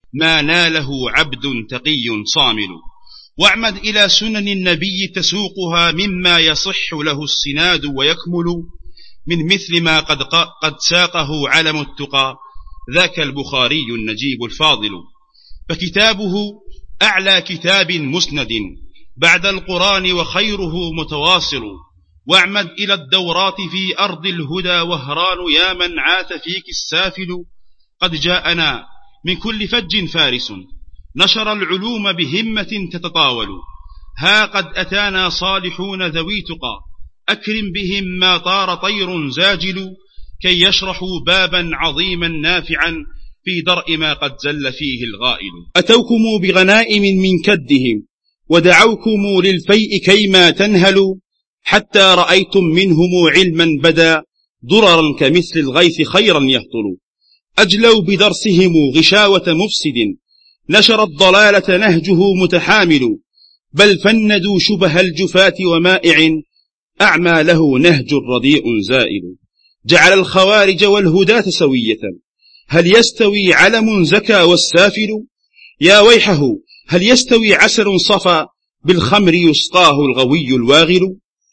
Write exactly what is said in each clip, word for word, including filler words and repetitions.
ما ناله عبد تقي صامل. واعمد إلى سنن النبي تسوقها مما يصح له السناد ويكمل، من مثل ما قد, قد ساقه علم التقى ذاك البخاري النجيب الفاضل. فكتابه أعلى كتاب مسند بعد القرآن وخيره متواصل. واعمد إلى الدورات في أرض الهدى وهران يا من عاث فيك السافل. قد جاءنا من كل فج فارس نشر العلوم بهمة تتطاول. ها قد أتانا صالحون ذوي تقى أكرم بهم ما طار طير زاجل، كي يشرحوا بابا عظيما نافعا في درء ما قد زل فيه الغائل. أتوكم بغنائم من كدهم ودعوكم للفيء كيما تنهلوا، حتى رأيتم منهم علما بدا ضررا كمثل الغيث خيرا يهطل. أجلوا بدرسهم غشاوة مفسد نشر الضلالة نهجه متحامل، بل فندوا شبه الجفاة ومائع أعمى له نهج رديء زائل. جعل الخوارج والهداة سوية، هل يستوي علم زكى والسافل؟ يا ويحه هل يستوي عسل صفا بالخمر يسقاه الغوي الواغل؟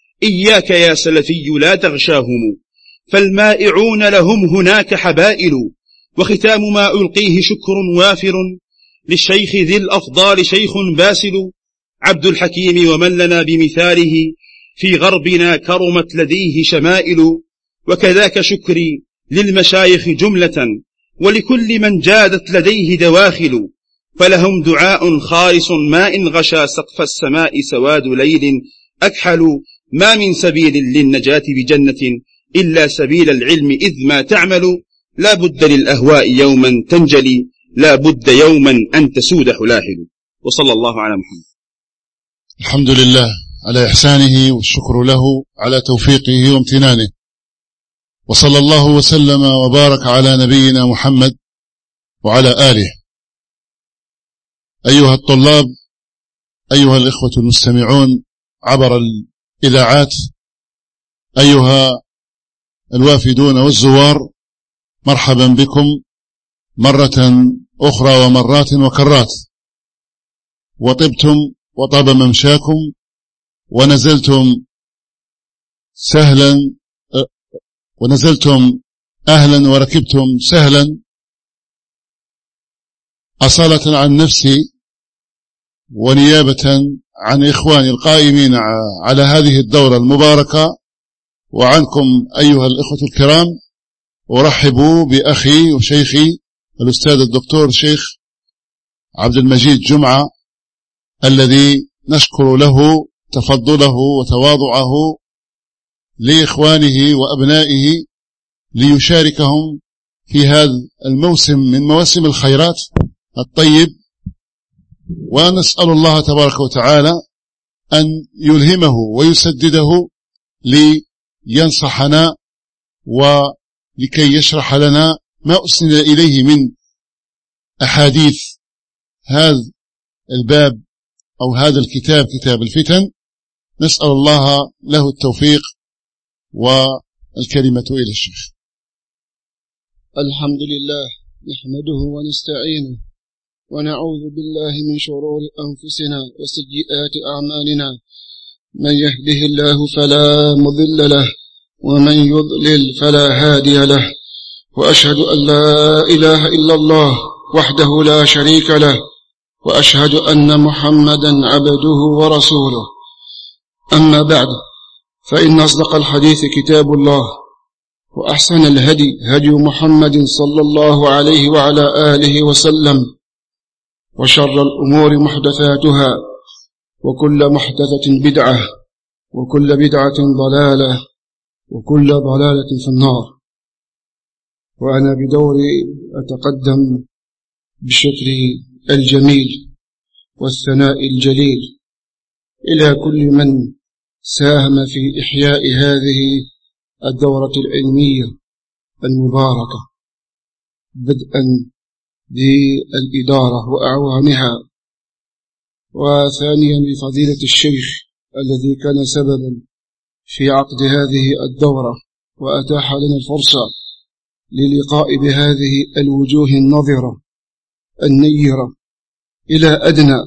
إياك يا سلفي لا تغشاهم، فالمائعون لهم هناك حبائل. وختام ما ألقيه شكر وافر للشيخ ذي الأفضال شيخ باسل، عبد الحكيم ومن لنا بمثاله في غربنا كرمت لديه شمائل. وكذاك شكري للمشايخ جملة ولكل من جادت لديه دواخل، فلهم دعاء خالص ما إن غشى سقف السماء سواد ليل أكحل. ما من سبيل للنجاة بجنة إلا سبيل العلم إذ ما تعمل. لا بد للأهواء يوما تنجلي، لا بد يوما أن تسود حلاحل. وصلى الله على محمد. الحمد لله على إحسانه والشكر له على توفيقه وامتنانه، وصلى الله وسلم وبارك على نبينا محمد وعلى آله. أيها الطلاب، أيها الإخوة المستمعون عبر الإذاعات، أيها الوافدون والزوار، مرحبا بكم مرة أخرى ومرات وكرات. وطبتم وطاب ممشاكم ونزلتم سهلا ونزلتم أهلا وركبتم سهلا. أصالة عن نفسي ونيابة عن إخواني القائمين على هذه الدورة المباركة وعنكم أيها الإخوة الكرام، أرحب بأخي وشيخي الأستاذ الدكتور شيخ عبد المجيد جمعة، الذي نشكر له تفضله وتواضعه لإخوانه وأبنائه ليشاركهم في هذا الموسم من مواسم الخيرات الطيب. ونسأل الله تبارك وتعالى أن يلهمه ويسدده لينصحنا ولكي يشرح لنا ما أسند إليه من أحاديث هذا الباب أو هذا الكتاب، كتاب الفتن. نسأل الله له التوفيق، والكلمة إلى الشيخ. الحمد لله نحمده ونستعينه ونعوذ بالله من شرور أنفسنا وسيئات أعمالنا، من يهده الله فلا مضل له ومن يضلل فلا هادي له، وأشهد أن لا إله إلا الله وحده لا شريك له، وأشهد أن محمدا عبده ورسوله. أما بعد، فإن أصدق الحديث كتاب الله، وأحسن الهدي هدي محمد صلى الله عليه وعلى آله وسلم، وشر الأمور محدثاتها، وكل محدثة بدعة، وكل بدعة ضلالة، وكل ضلالة في النار. وأنا بدوري أتقدم بالشكر الجميل والثناء الجليل إلى كل من ساهم في إحياء هذه الدورة العلمية المباركة، بدءا بالإدارة وأعوانها، وثانيا بفضيلة الشيخ الذي كان سببا في عقد هذه الدورة وأتاح لنا الفرصة للقاء بهذه الوجوه النظرة النيرة إلى أدنى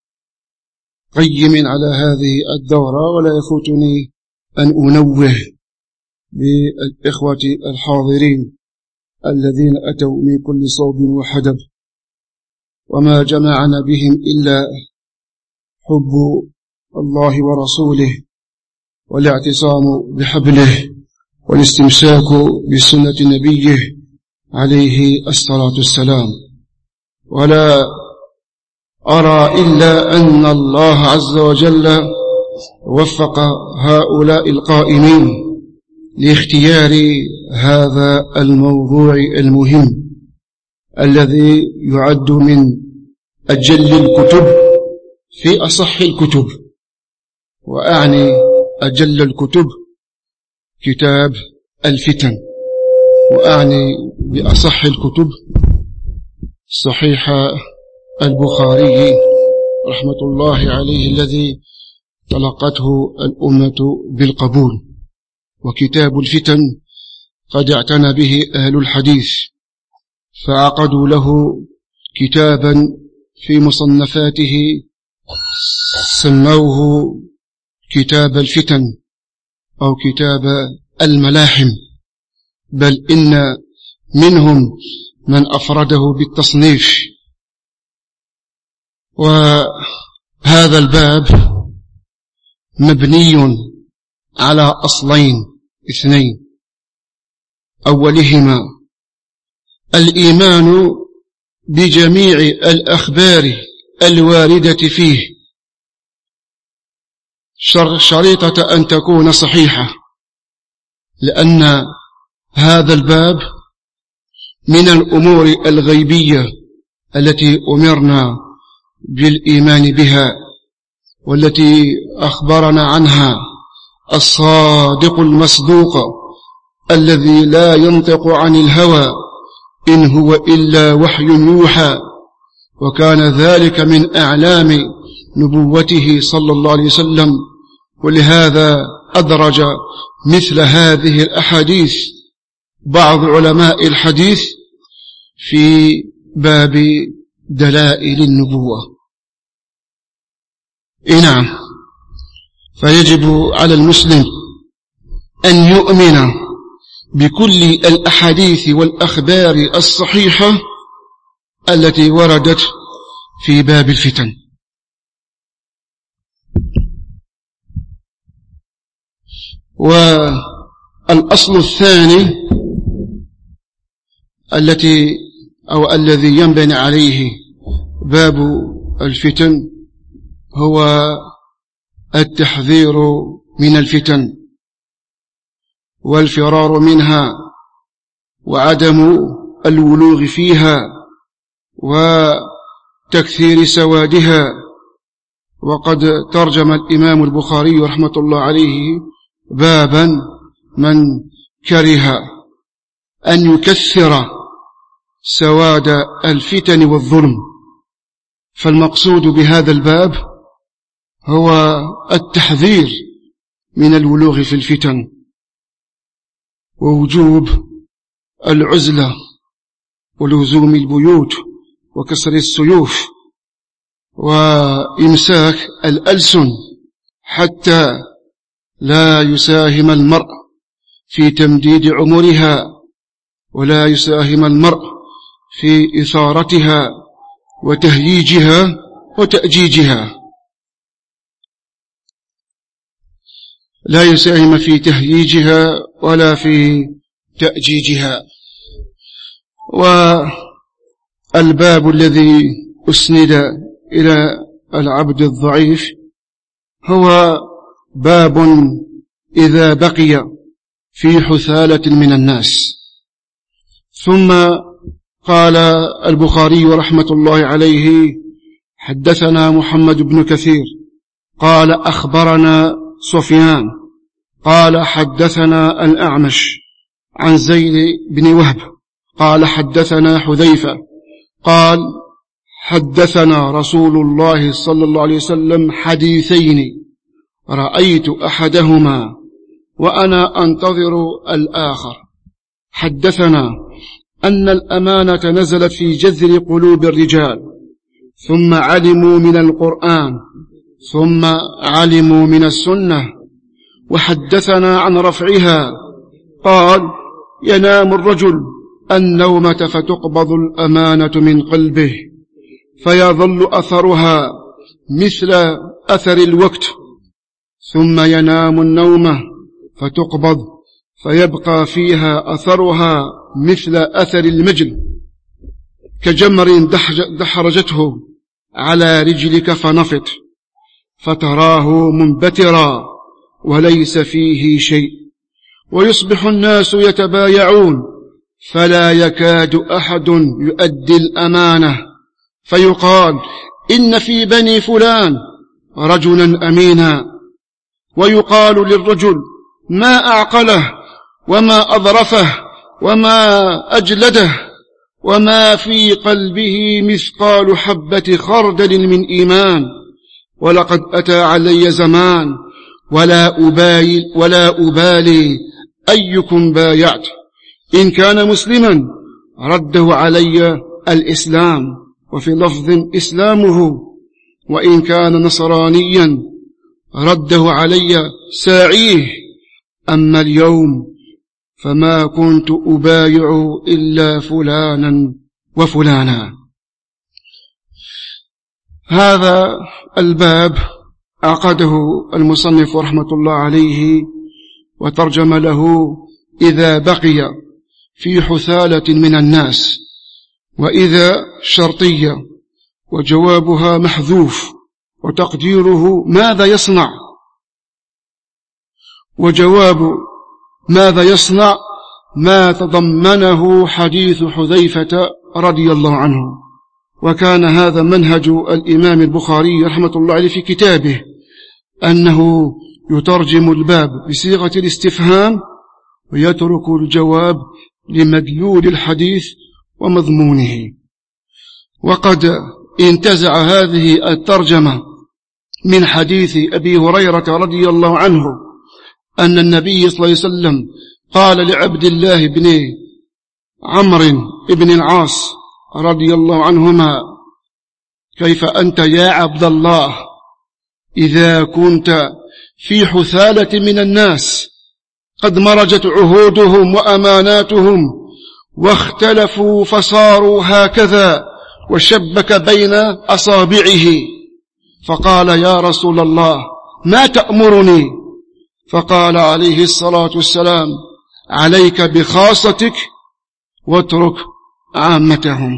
قيم على هذه الدورة. ولا يفوتني أن أنوه بالإخوة الحاضرين الذين أتوا من كل صوب وحدب وما جمعنا بهم إلا حب الله ورسوله والاعتصام بحبله والاستمساك بسنة نبيه عليه الصلاة والسلام. ولا أرى إلا أن الله عز وجل وفق هؤلاء القائمين لاختيار هذا الموضوع المهم الذي يعد من أجل الكتب في أصح الكتب. وأعني أجل الكتب كتاب الفتن، وأعني بأصح الكتب صحيح البخاري رحمة الله عليه الذي تلقته الأمة بالقبول. وكتاب الفتن قد اعتنى به أهل الحديث فعقدوا له كتابا في مصنفاته سموه كتاب الفتن أو كتاب الملاحم، بل إن منهم من أفرده بالتصنيف. وهذا الباب مبني على أصلين اثنين، أولهما الإيمان بجميع الأخبار الواردة فيه شريطة أن تكون صحيحة، لأن هذا الباب من الأمور الغيبية التي أمرنا بالإيمان بها والتي أخبرنا عنها الصادق المصدوق الذي لا ينطق عن الهوى إن هو إلا وحي يوحى. وكان ذلك من أعلام نبوته صلى الله عليه وسلم. ولهذا أدرج مثل هذه الأحاديث بعض علماء الحديث في باب دلائل النبوة. نعم، فيجب على المسلم أن يؤمن بكل الأحاديث والأخبار الصحيحة التي وردت في باب الفتن. والأصل الثاني التي أو الذي ينبني عليه باب الفتن هو التحذير من الفتن والفرار منها وعدم الولوغ فيها وتكثير سوادها. وقد ترجم الإمام البخاري رحمة الله عليه بابا من كره أن يكثر سواد الفتن والظلم. فالمقصود بهذا الباب هو التحذير من الولوغ في الفتن ووجوب العزلة ولزوم البيوت وكسر السيوف وإمساك الألسن حتى لا يساهم المرء في تمديد عمرها ولا يساهم المرء في إثارتها وتهييجها وتأجيجها، لا يساهم في تهييجها ولا في تأجيجها. والباب الذي أسند إلى العبد الضعيف هو باب إذا بقي في حثالة من الناس. ثم قال البخاري رحمة الله عليه حدثنا محمد بن كثير قال أخبرنا سفيان قال حدثنا الأعمش عن زيد بن وهب قال حدثنا حذيفة قال حدثنا رسول الله صلى الله عليه وسلم حديثين رأيت أحدهما وأنا أنتظر الآخر. حدثنا أن الأمانة نزلت في جذر قلوب الرجال، ثم علموا من القرآن، ثم علموا من السنة، وحدثنا عن رفعها. قال: ينام الرجل النومة فتقبض الأمانة من قلبه فيظل أثرها مثل أثر الوقت، ثم ينام النومة فتقبض فيبقى فيها أثرها مثل أثر المجل، كجمر دحرجته على رجلك فنفط فتراه منبترا وليس فيه شيء. ويصبح الناس يتبايعون فلا يكاد أحد يؤدي الأمانة، فيقال: إن في بني فلان رجلا أمينا، ويقال للرجل: ما أعقله وما أظرفه وما أجلده وما في قلبه مثقال حبة خردل من إيمان. ولقد أتى علي زمان ولا أبالي, ولا أبالي أيكم بايعت، إن كان مسلما رده علي الإسلام، وفي لفظ إسلامه، وإن كان نصرانيا رده علي ساعيه. أما اليوم فما كنت أبايع إلا فلانا وفلانا. هذا الباب عقده المصنف رحمة الله عليه وترجم له: إذا بقي في حثالة من الناس، وإذا شرطية، وجوابها محذوف، وتقديره ماذا يصنع. وجواب ماذا يصنع ما تضمنه حديث حذيفة رضي الله عنه، وكان هذا منهج الإمام البخاري رحمة الله عليه في كتابه، أنه يترجم الباب بصيغة الاستفهام ويترك الجواب لمدلول الحديث ومضمونه. وقد انتزع هذه الترجمة من حديث أبي هريرة رضي الله عنه أن النبي صلى الله عليه وسلم قال لعبد الله بن عمرو بن العاص رضي الله عنهما: كيف أنت يا عبد الله إذا كنت في حثالة من الناس قد مرجت عهودهم وأماناتهم واختلفوا فصاروا هكذا، وشبك بين أصابعه، فقال: يا رسول الله ما تأمرني؟ فقال عليه الصلاة والسلام: عليك بخاصتك واترك عامتهم.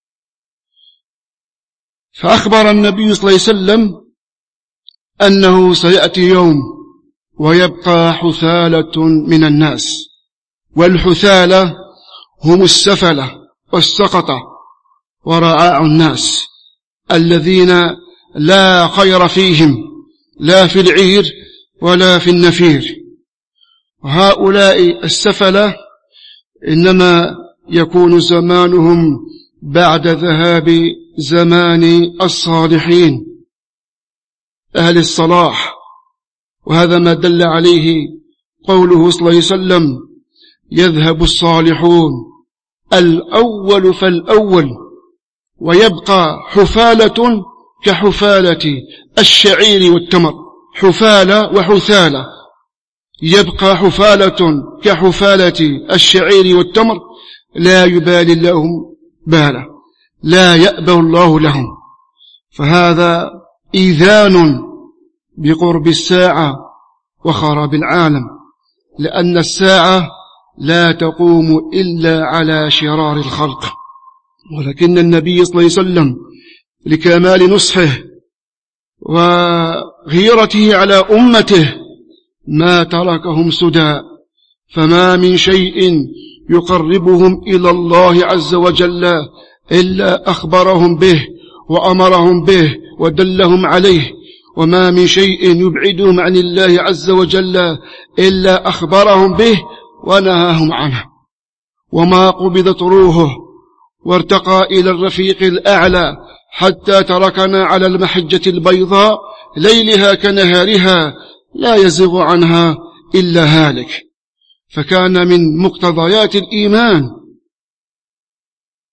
فأخبر النبي صلى الله عليه وسلم أنه سيأتي يوم ويبقى حثالة من الناس، والحثالة هم السفلة والسقطة ورعاع الناس الذين لا خير فيهم لا في العير ولا في النفير. وهؤلاء السفلة إنما يكون زمانهم بعد ذهاب زمان الصالحين أهل الصلاح، وهذا ما دل عليه قوله صلى الله عليه وسلم: يذهب الصالحون الأول فالأول ويبقى حفالة كحفالة الشعير والتمر. حفالة وحثالة، يبقى حفالة كحفالة الشعير والتمر، لا يبالي لهم بالا، لا يأبى الله لهم. فهذا إيذان بقرب الساعة وخراب العالم، لأن الساعة لا تقوم إلا على شرار الخلق. ولكن النبي صلى الله عليه وسلم لكمال نصحه وغيرته على أمته ما تركهم سدى، فما من شيء يقربهم إلى الله عز وجل إلا أخبرهم به وأمرهم به ودلهم عليه، وما من شيء يبعدهم عن الله عز وجل إلا أخبرهم به ونهاهم عنه. وما قبضت روحه وارتقى إلى الرفيق الأعلى حتى تركنا على المحجة البيضاء ليلها كنهارها لا يزغ عنها إلا هالك. فكان من مقتضيات الإيمان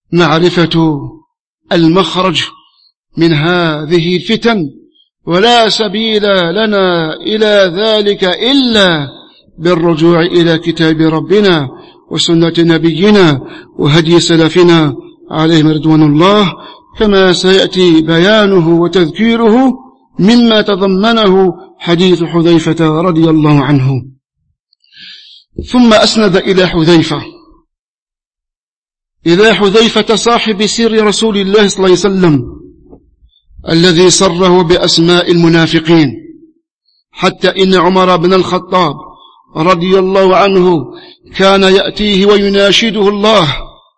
معرفة المخرج من هذه الفتن، ولا سبيل لنا إلى ذلك إلا بالرجوع إلى كتاب ربنا وسنة نبينا وهدي سلفنا عليهم رضوان الله، كما سيأتي بيانه وتذكيره مما تضمنه حديث حذيفة رضي الله عنه. ثم أسند إلى حذيفة إلى حذيفة صاحب سر رسول الله صلى الله عليه وسلم الذي سره بأسماء المنافقين، حتى إن عمر بن الخطاب رضي الله عنه كان يأتيه ويناشده الله: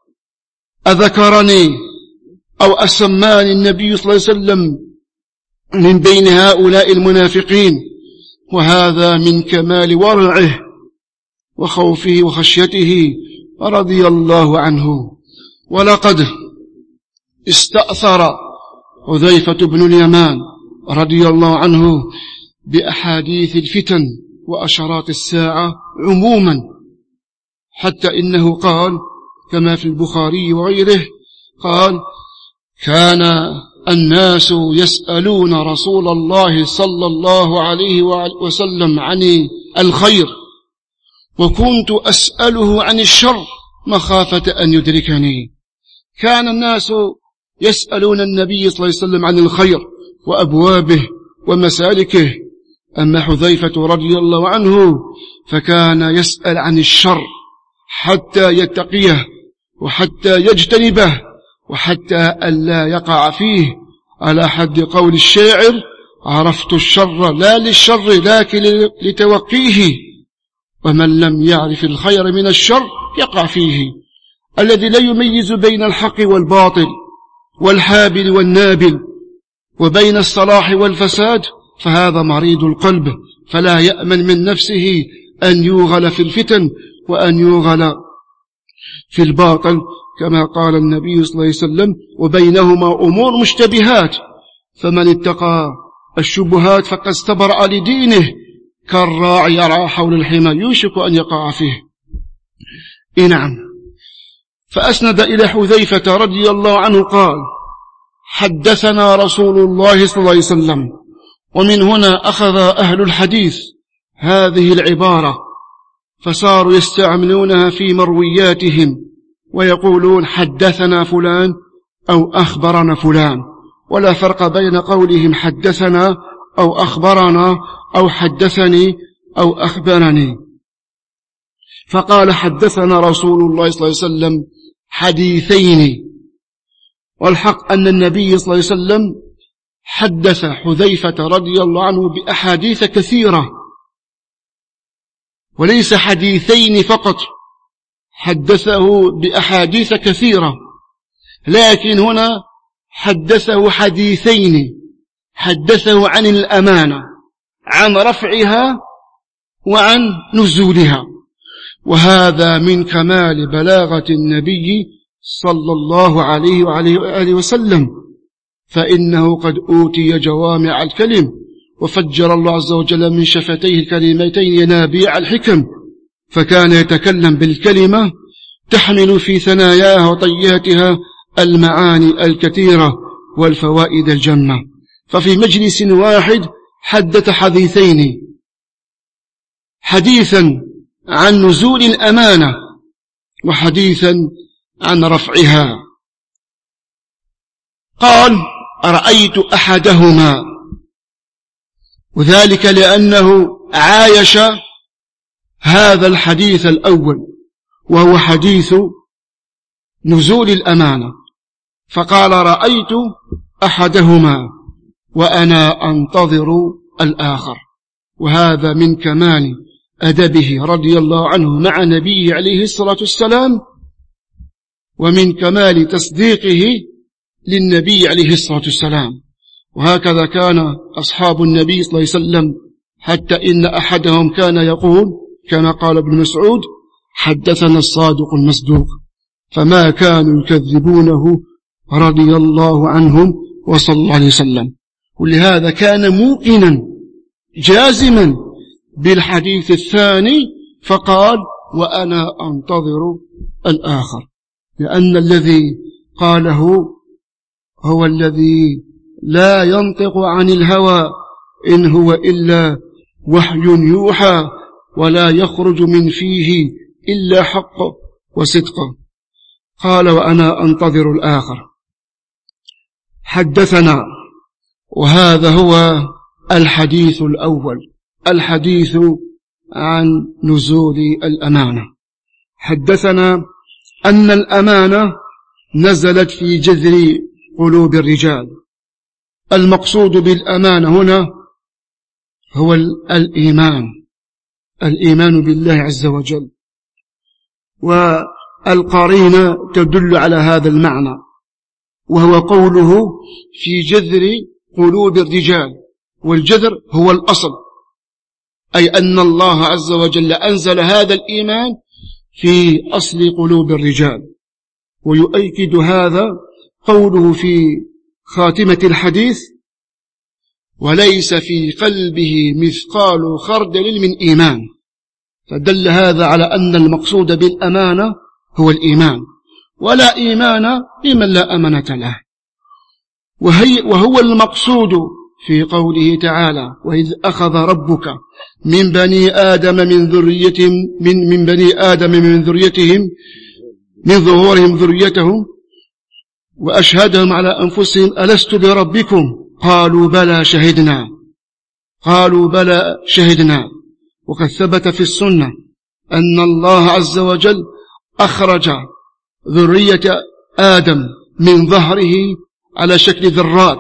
أذكرني أو أسماني النبي صلى الله عليه وسلم من بين هؤلاء المنافقين؟ وهذا من كمال ورعه وخوفه وخشيته رضي الله عنه. ولقد استأثر حذيفة بن اليمان رضي الله عنه بأحاديث الفتن وأشراط الساعة عموما، حتى إنه قال كما في البخاري وغيره، قال: كان الناس يسألون رسول الله صلى الله عليه وسلم عن الخير، وكنت أسأله عن الشر مخافة أن يدركني. كان الناس يسألون النبي صلى الله عليه وسلم عن الخير وأبوابه ومسالكه، أما حذيفة رضي الله عنه فكان يسأل عن الشر حتى يتقيه وحتى يجتنبه وحتى ألا يقع فيه، على حد قول الشاعر: عرفت الشر لا للشر لكن لتوقيه، ومن لم يعرف الخير من الشر يقع فيه. الذي لا يميز بين الحق والباطل والحابل والنابل وبين الصلاح والفساد فهذا مريض القلب، فلا يأمن من نفسه أن يوغل في الفتن وأن يوغل في الباطل، كما قال النبي صلى الله عليه وسلم: وبينهما أمور مشتبهات، فمن اتقى الشبهات فقد استبرأ لدينه، كالراعي يرعى حول الحمى يوشك أن يقع فيه. إيه نعم. فأسند إلى حذيفة رضي الله عنه قال: حدثنا رسول الله صلى الله عليه وسلم. ومن هنا أخذ أهل الحديث هذه العبارة فصاروا يستعملونها في مروياتهم ويقولون: حدثنا فلان أو أخبرنا فلان، ولا فرق بين قولهم حدثنا أو أخبرنا أو حدثني أو أخبرني. فقال: حدثنا رسول الله صلى الله عليه وسلم حديثين، والحق أن النبي صلى الله عليه وسلم حدث حذيفة رضي الله عنه بأحاديث كثيرة، وليس حديثين فقط، حدثه بأحاديث كثيرة، لكن هنا حدثه حديثين، حدثه عن الأمانة، عن رفعها وعن نزولها، وهذا من كمال بلاغة النبي صلى الله عليه وآله وسلم، فإنه قد أوتي جوامع الكلم، وفجر الله عز وجل من شفتيه الكلمتين ينابيع الحكم، فكان يتكلم بالكلمة تحمل في ثناياها وطياتها المعاني الكثيرة والفوائد الجمة. ففي مجلس واحد حدث حديثين: حديثا عن نزول الأمانة وحديثا عن رفعها. قال: رأيت أحدهما، وذلك لأنه عايش هذا الحديث الأول وهو حديث نزول الأمانة، فقال: رأيت أحدهما وأنا أنتظر الآخر. وهذا من كمال أدبه رضي الله عنه مع نبيه عليه الصلاة والسلام، ومن كمال تصديقه للنبي عليه الصلاة والسلام. وهكذا كان أصحاب النبي صلى الله عليه وسلم، حتى إن أحدهم كان يقول كما قال ابن مسعود: حدثنا الصادق المصدوق، فما كانوا يكذبونه رضي الله عنهم وصلى الله عليه وسلم. ولهذا كان موقنا جازما بالحديث الثاني، فقال: وأنا أنتظر الآخر، لأن الذي قاله هو الذي لا ينطق عن الهوى إن هو إلا وحي يوحى ولا يخرج من فيه إلا حق وصدق. قال وأنا أنتظر الآخر. حدثنا، وهذا هو الحديث الأول، الحديث عن نزول الأمانة. حدثنا أن الأمانة نزلت في جذر قلوب الرجال. المقصود بالأمانة هنا هو الإيمان، الإيمان بالله عز وجل، والقرينة تدل على هذا المعنى، وهو قوله في جذر قلوب الرجال، والجذر هو الأصل، أي أن الله عز وجل أنزل هذا الإيمان في أصل قلوب الرجال. ويؤكد هذا قوله في خاتمة الحديث: وليس في قلبه مثقال خردل من إيمان. فدل هذا على أن المقصود بالأمانة هو الإيمان، ولا إيمان لمن لا أمانة له. وهي وهو المقصود في قوله تعالى: وإذ أخذ ربك من بني آدم من ذريتهم من, من بني آدم من ذريتهم من ظهورهم ذريتهم وأشهدهم على أنفسهم ألست بربكم قالوا بلى شهدنا قالوا بلى شهدنا. وقد ثبت في السنة أن الله عز وجل أخرج ذرية آدم من ظهره على شكل ذرات،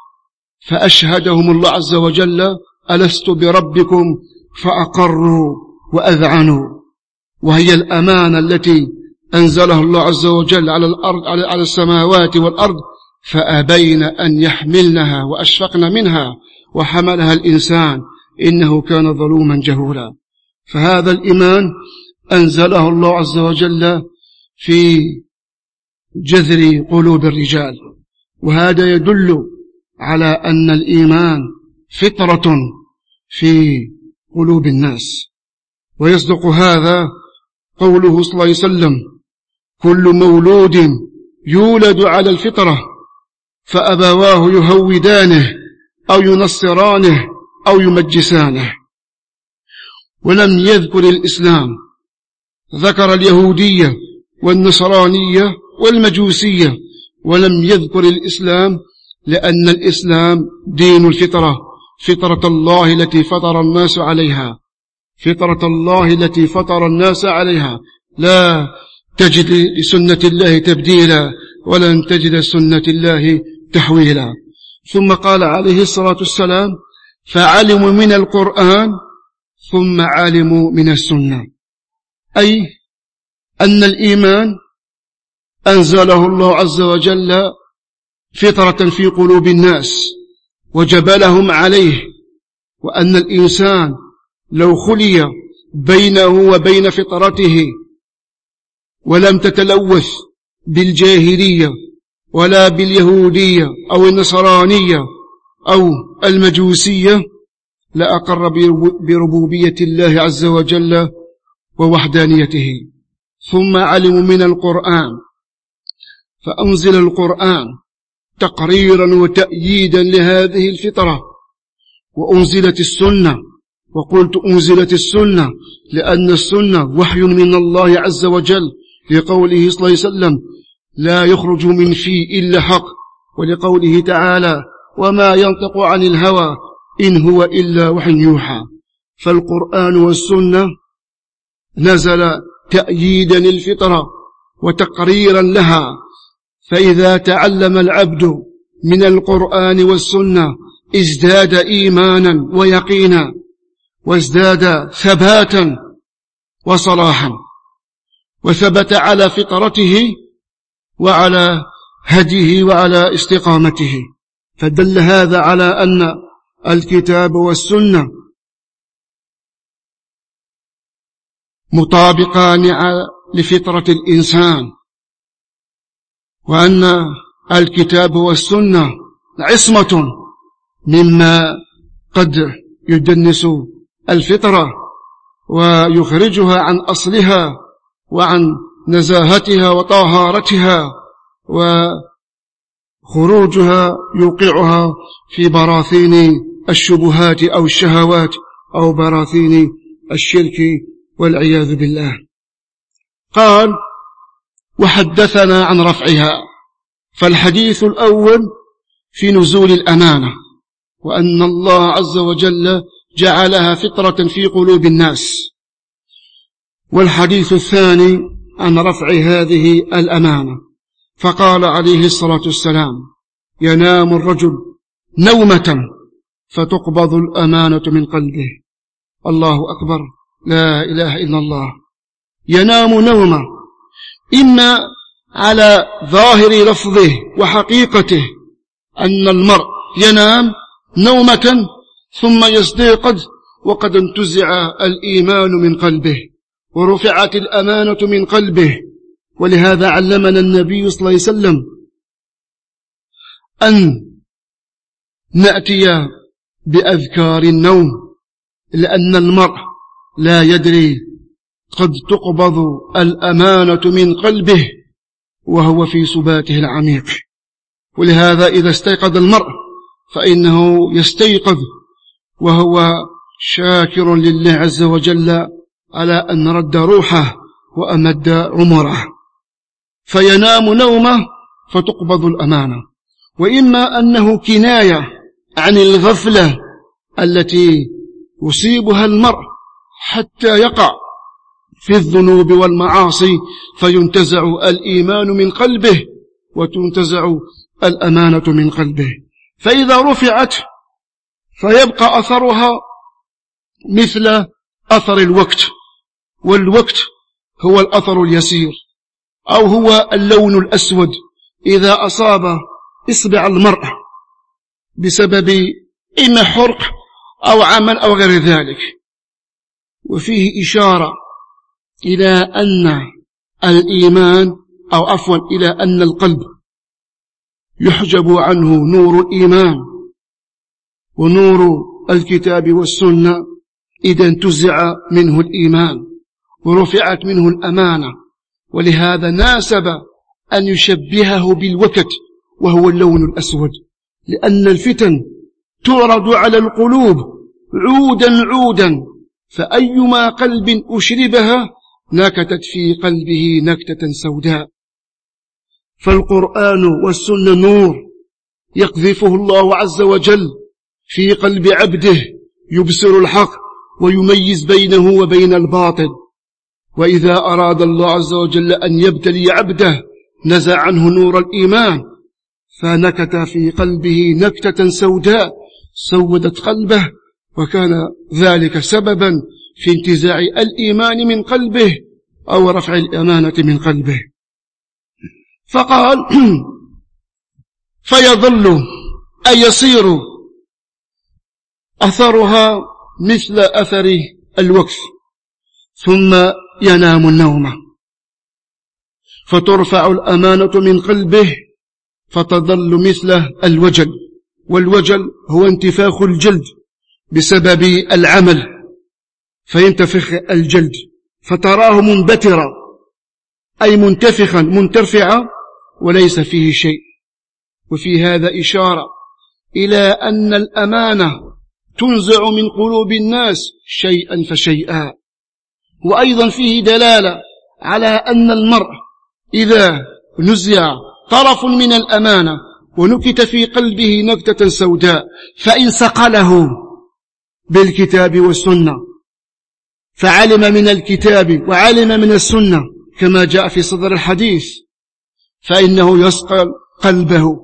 فأشهدهم الله عز وجل ألست بربكم فأقروا وأذعنوا. وهي الأمانة التي أنزلها الله عز وجل على الأرض على السماوات والأرض، فأبين أن يحملنها وأشفقن منها وحملها الإنسان إنه كان ظلوما جهولا. فهذا الإيمان أنزله الله عز وجل في جذر قلوب الرجال، وهذا يدل على أن الإيمان فطرة في قلوب الناس. ويصدق هذا قوله صلى الله عليه وسلم: كل مولود يولد على الفطرة فأبواه يهودانه أو ينصرانه أو يمجسانه. ولم يذكر الإسلام، ذكر اليهودية والنصرانية والمجوسية، ولم يذكر الإسلام لأن الإسلام دين الفطرة، فطرة الله التي فطر الناس عليها، فطرة الله التي فطر الناس عليها، لا تجد لسنة الله تبديلا ولن تجد سنة الله تحويلا. ثم قال عليه الصلاة والسلام: فعلموا من القرآن ثم علموا من السنة، أي أن الإيمان أنزله الله عز وجل فطرة في قلوب الناس وجبلهم عليه، وأن الإنسان لو خلي بينه وبين فطرته ولم تتلوث بالجاهلية ولا باليهودية أو النصرانية أو المجوسية لأقر بربوبية الله عز وجل ووحدانيته. ثم علموا من القرآن، فأنزل القرآن تقريرا وتأييدا لهذه الفطرة. وأنزلت السنة، وقلت أنزلت السنة لأن السنة وحي من الله عز وجل، لقوله صلى الله عليه وسلم: لا يخرج من فيه إلا حق، ولقوله تعالى: وما ينطق عن الهوى إن هو إلا وحي يوحى. فالقرآن والسنة نزل تأييدا للفطرة وتقريرا لها، فإذا تعلم العبد من القرآن والسنة ازداد إيمانا ويقينا، وازداد ثباتا وصلاحا، وثبت على فطرته وعلى هديه وعلى استقامته. فدل هذا على أن الكتاب والسنة مطابقان لفطرة الإنسان، وأن الكتاب والسنة عصمة مما قد يدنس الفطرة ويخرجها عن أصلها وعن نزاهتها وطهارتها وخروجها يوقعها في براثين الشبهات أو الشهوات أو براثين الشرك والعياذ بالله. قال: وحدثنا عن رفعها. فالحديث الأول في نزول الأمانة، وأن الله عز وجل جعلها فطرة في قلوب الناس. والحديث الثاني عن رفع هذه الأمانة، فقال عليه الصلاة والسلام: ينام الرجل نومة فتقبض الأمانة من قلبه. الله أكبر، لا إله إلا الله. ينام نومة، إما على ظاهر لفظه وحقيقته أن المرء ينام نومة ثم يستيقظ وقد انتزع الإيمان من قلبه ورفعت الأمانة من قلبه. ولهذا علمنا النبي صلى الله عليه وسلم أن نأتي بأذكار النوم، لأن المرء لا يدري قد تقبض الأمانة من قلبه وهو في سباته العميق. ولهذا إذا استيقظ المرء فإنه يستيقظ وهو شاكر لله عز وجل على أن رد روحه وأمد عمره. فينام نومه فتقبض الأمانة، وإما أنه كناية عن الغفلة التي يصيبها المرء حتى يقع في الذنوب والمعاصي فينتزع الإيمان من قلبه وتنتزع الأمانة من قلبه. فإذا رفعت فيبقى أثرها مثل أثر الوقت، والوقت هو الأثر اليسير أو هو اللون الأسود إذا أصاب إصبع المرء بسبب إما حرق أو عمل أو غير ذلك. وفيه إشارة إلى أن الإيمان أو عفوا إلى أن القلب يحجب عنه نور الإيمان ونور الكتاب والسنة إذا انتزع منه الإيمان ورفعت منه الأمانة. ولهذا ناسب أن يشبهه بالوقت وهو اللون الأسود، لأن الفتن تعرض على القلوب عودا عودا، فأيما قلب أشربها نكتت في قلبه نكتة سوداء. فالقرآن والسنة نور يقذفه الله عز وجل في قلب عبده يبصر الحق ويميز بينه وبين الباطل. وإذا أراد الله عز وجل أن يبتلي عبده نزع عنه نور الإيمان فنكت في قلبه نكتة سوداء سودت قلبه، وكان ذلك سببا في انتزاع الإيمان من قلبه أو رفع الأمانة من قلبه. فقال: فيظل أي يصير أثرها مثل أثر الوقت ثم ينام النوم، فترفع الأمانة من قلبه فتظل مثل الوجل. والوجل هو انتفاخ الجلد بسبب العمل، فينتفخ الجلد فتراه منبترا أي منتفخا منترفعا وليس فيه شيء. وفي هذا إشارة إلى أن الأمانة تنزع من قلوب الناس شيئا فشيئا. وأيضا فيه دلالة على أن المرء إذا نزع طرف من الأمانة ونكت في قلبه نكتة سوداء فإن سقله بالكتاب والسنة فعلم من الكتاب وعلم من السنة كما جاء في صدر الحديث فإنه يسقل قلبه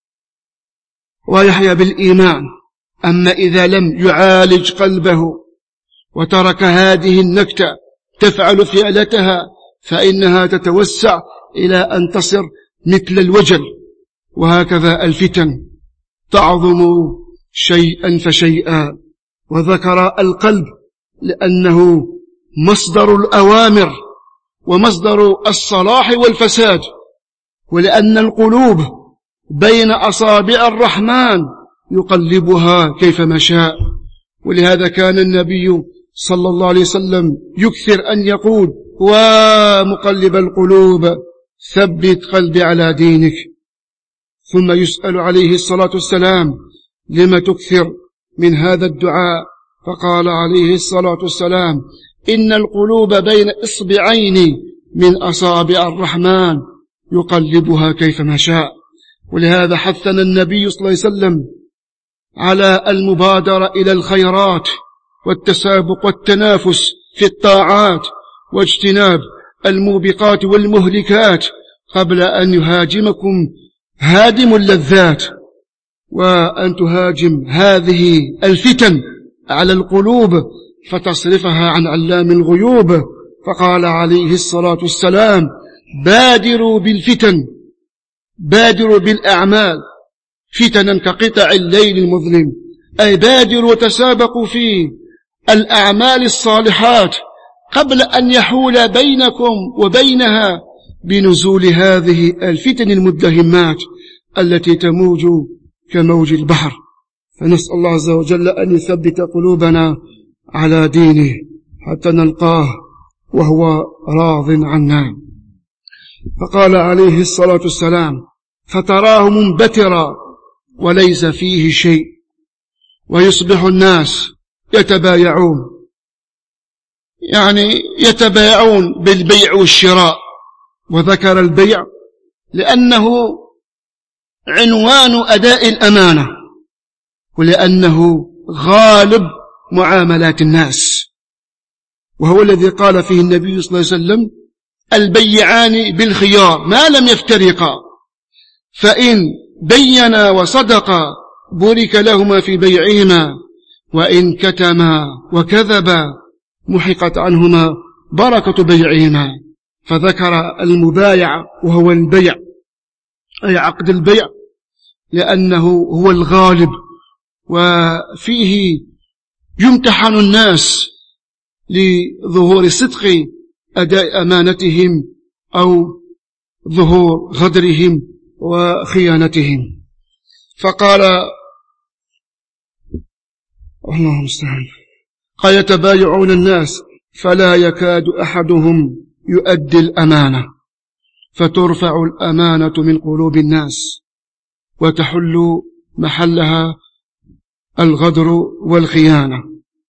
ويحيا بالإيمان. أما إذا لم يعالج قلبه وترك هذه النكتة تفعل فعلتها فإنها تتوسع إلى أن تصر مثل الوجل. وهكذا الفتن تعظم شيئا فشيئا. وذكر القلب لأنه مصدر الأوامر ومصدر الصلاح والفساد، ولأن القلوب بين أصابع الرحمن يقلبها كيفما شاء. ولهذا كان النبي صلى الله عليه وسلم يكثر أن يقول: ومقلب القلوب ثبت قلبي على دينك. ثم يسأل عليه الصلاة والسلام: لما تكثر من هذا الدعاء؟ فقال عليه الصلاة والسلام: إن القلوب بين إصبعين من أصابع الرحمن يقلبها كيفما شاء. ولهذا حثنا النبي صلى الله عليه وسلم على المبادرة إلى الخيرات والتسابق والتنافس في الطاعات واجتناب الموبقات والمهلكات قبل أن يهاجمكم هادم اللذات، وأن تهاجم هذه الفتن على القلوب فتصرفها عن علام الغيوب. فقال عليه الصلاة والسلام: بادروا بالفتن، بادروا بالأعمال فتنا كقطع الليل المظلم، أي بادروا وتسابقوا في الأعمال الصالحات قبل أن يحول بينكم وبينها بنزول هذه الفتن المدهمات التي تموج كموج البحر. فنسأل الله عز وجل أن يثبت قلوبنا على دينه حتى نلقاه وهو راض عنا. فقال عليه الصلاة والسلام: فتراه منبترا وليس فيه شيء، ويصبح الناس يتبايعون، يعني يتبايعون بالبيع والشراء. وذكر البيع لأنه عنوان أداء الأمانة، ولأنه غالب معاملات الناس، وهو الذي قال فيه النبي صلى الله عليه وسلم: البيعان بالخيار ما لم يفترقا، فإن بينا وصدقا بورك لهما في بيعهما، وإن كتما وكذبا محقت عنهما بركة بيعهما. فذكر المبايع وهو البيع، أي عقد البيع، لأنه هو الغالب، وفيه يمتحن الناس لظهور صدق أداء أمانتهم أو ظهور غدرهم وخيانتهم. فقال اللهم المستعان: قد يتبايعون الناس فلا يكاد أحدهم يؤدي الأمانة، فترفع الأمانة من قلوب الناس وتحل محلها الغدر والخيانة،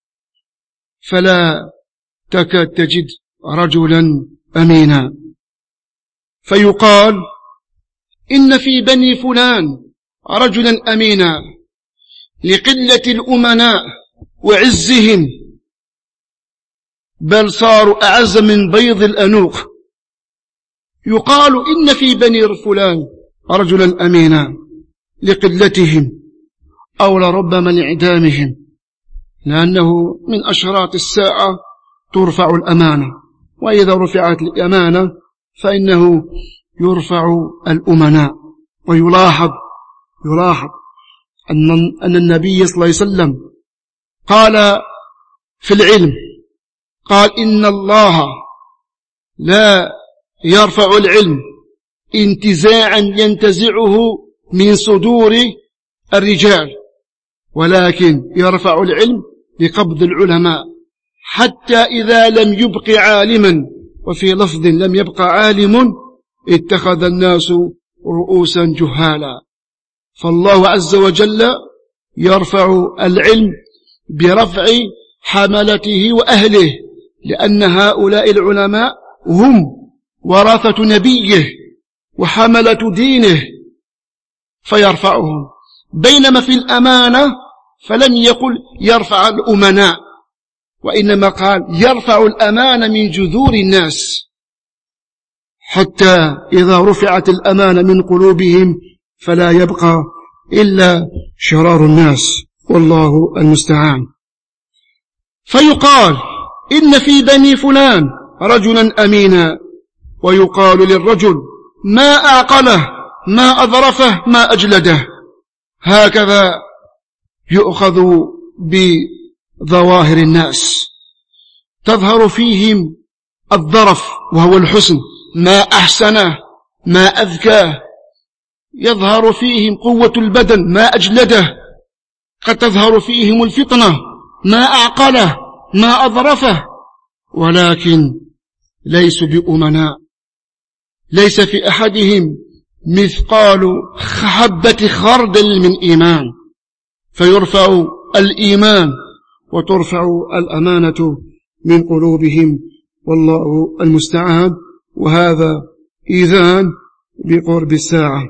فلا تكاد تجد رجلا أمينا. فيقال: إن في بني فلان رجلا أمينا، لقلة الأمناء وعزهم، بل صاروا أعز من بيض الأنوق. يقال: إن في بني فلان رجلا أمينا، لقلتهم أو لربما لعدامهم، لأنه من أشراط الساعة ترفع الأمانة، وإذا رفعت الأمانة فإنه يرفع الأمناء. ويلاحظ يلاحظ أن أن النبي صلى الله عليه وسلم قال في العلم، قال: إن الله لا يرفع العلم انتزاعا ينتزعه من صدور الرجال، ولكن يرفع العلم بقبض العلماء، حتى إذا لم يبق عالما، وفي لفظ لم يبق عالم، اتخذ الناس رؤوسا جهالا. فالله عز وجل يرفع العلم برفع حملته وأهله، لأن هؤلاء العلماء هم ورثة نبيه وحملة دينه، فيرفعهم. بينما في الأمانة فلم يقل يرفع الأمناء، وإنما قال يرفع الأمانة من جذور الناس، حتى إذا رفعت الأمانة من قلوبهم فلا يبقى إلا شرار الناس، والله المستعان. فيقال: إن في بني فلان رجلا أمينا، ويقال للرجل: ما أعقله، ما أظرفه، ما أجلده. هكذا يؤخذ بظواهر الناس، تظهر فيهم الظرف وهو الحسن، ما أحسنه، ما أذكاه. يظهر فيهم قوة البدن، ما أجلده. قد تظهر فيهم الفطنة، ما أعقله، ما أظرفه، ولكن ليسوا بأمناء، ليس في أحدهم مثقال حبة خردل من إيمان فيرفع الإيمان وترفع الأمانة من قلوبهم، والله المستعان. وهذا إذان بقرب الساعة.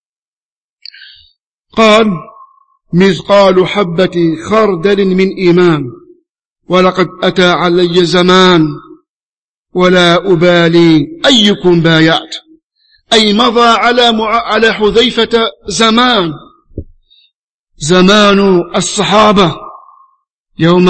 قال مثقال حبة خردل من إيمان ولقد أتى علي زمان ولا أبالي أيكم بايعت، أي مضى على مع... على حذيفة زمان، زمان الصحابة يوم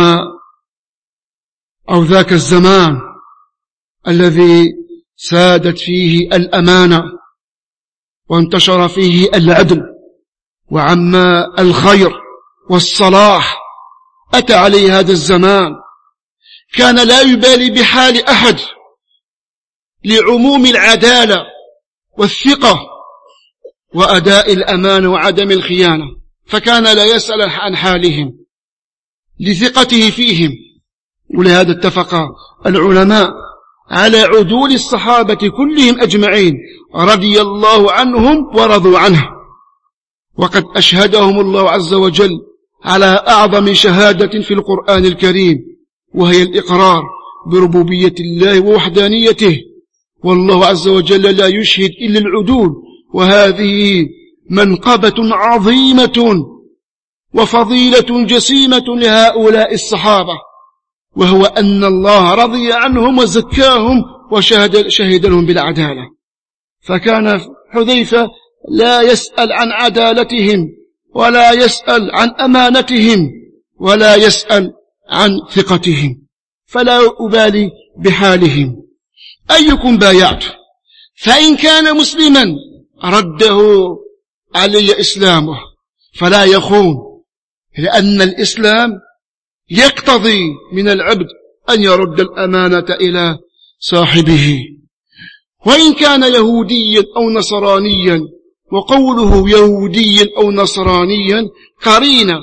أو ذاك الزمان الذي سادت فيه الأمانة وانتشر فيه العدل وعم الخير والصلاح. أتى عليه هذا الزمان كان لا يبالي بحال أحد لعموم العدالة والثقة وأداء الأمانة وعدم الخيانة، فكان لا يسأل عن حالهم لثقته فيهم. ولهذا اتفق العلماء على عدول الصحابة كلهم أجمعين رضي الله عنهم ورضوا عنه، وقد أشهدهم الله عز وجل على أعظم شهادة في القرآن الكريم، وهي الإقرار بربوبية الله ووحدانيته، والله عز وجل لا يشهد إلا العدول، وهذه منقبة عظيمة وفضيلة جسيمة لهؤلاء الصحابة، وهو أن الله رضي عنهم وزكاهم وشهد شهد لهم بالعدالة. فكان حذيفة لا يسأل عن عدالتهم ولا يسأل عن أمانتهم ولا يسأل عن ثقتهم، فلا أبالي بحالهم. أيكم بايعت، فإن كان مسلما رده علي إسلامه فلا يخون، لأن الإسلام يقتضي من العبد أن يرد الأمانة إلى صاحبه. وإن كان يهوديا أو نصرانيا، وقوله يهوديا أو نصرانيا قرينة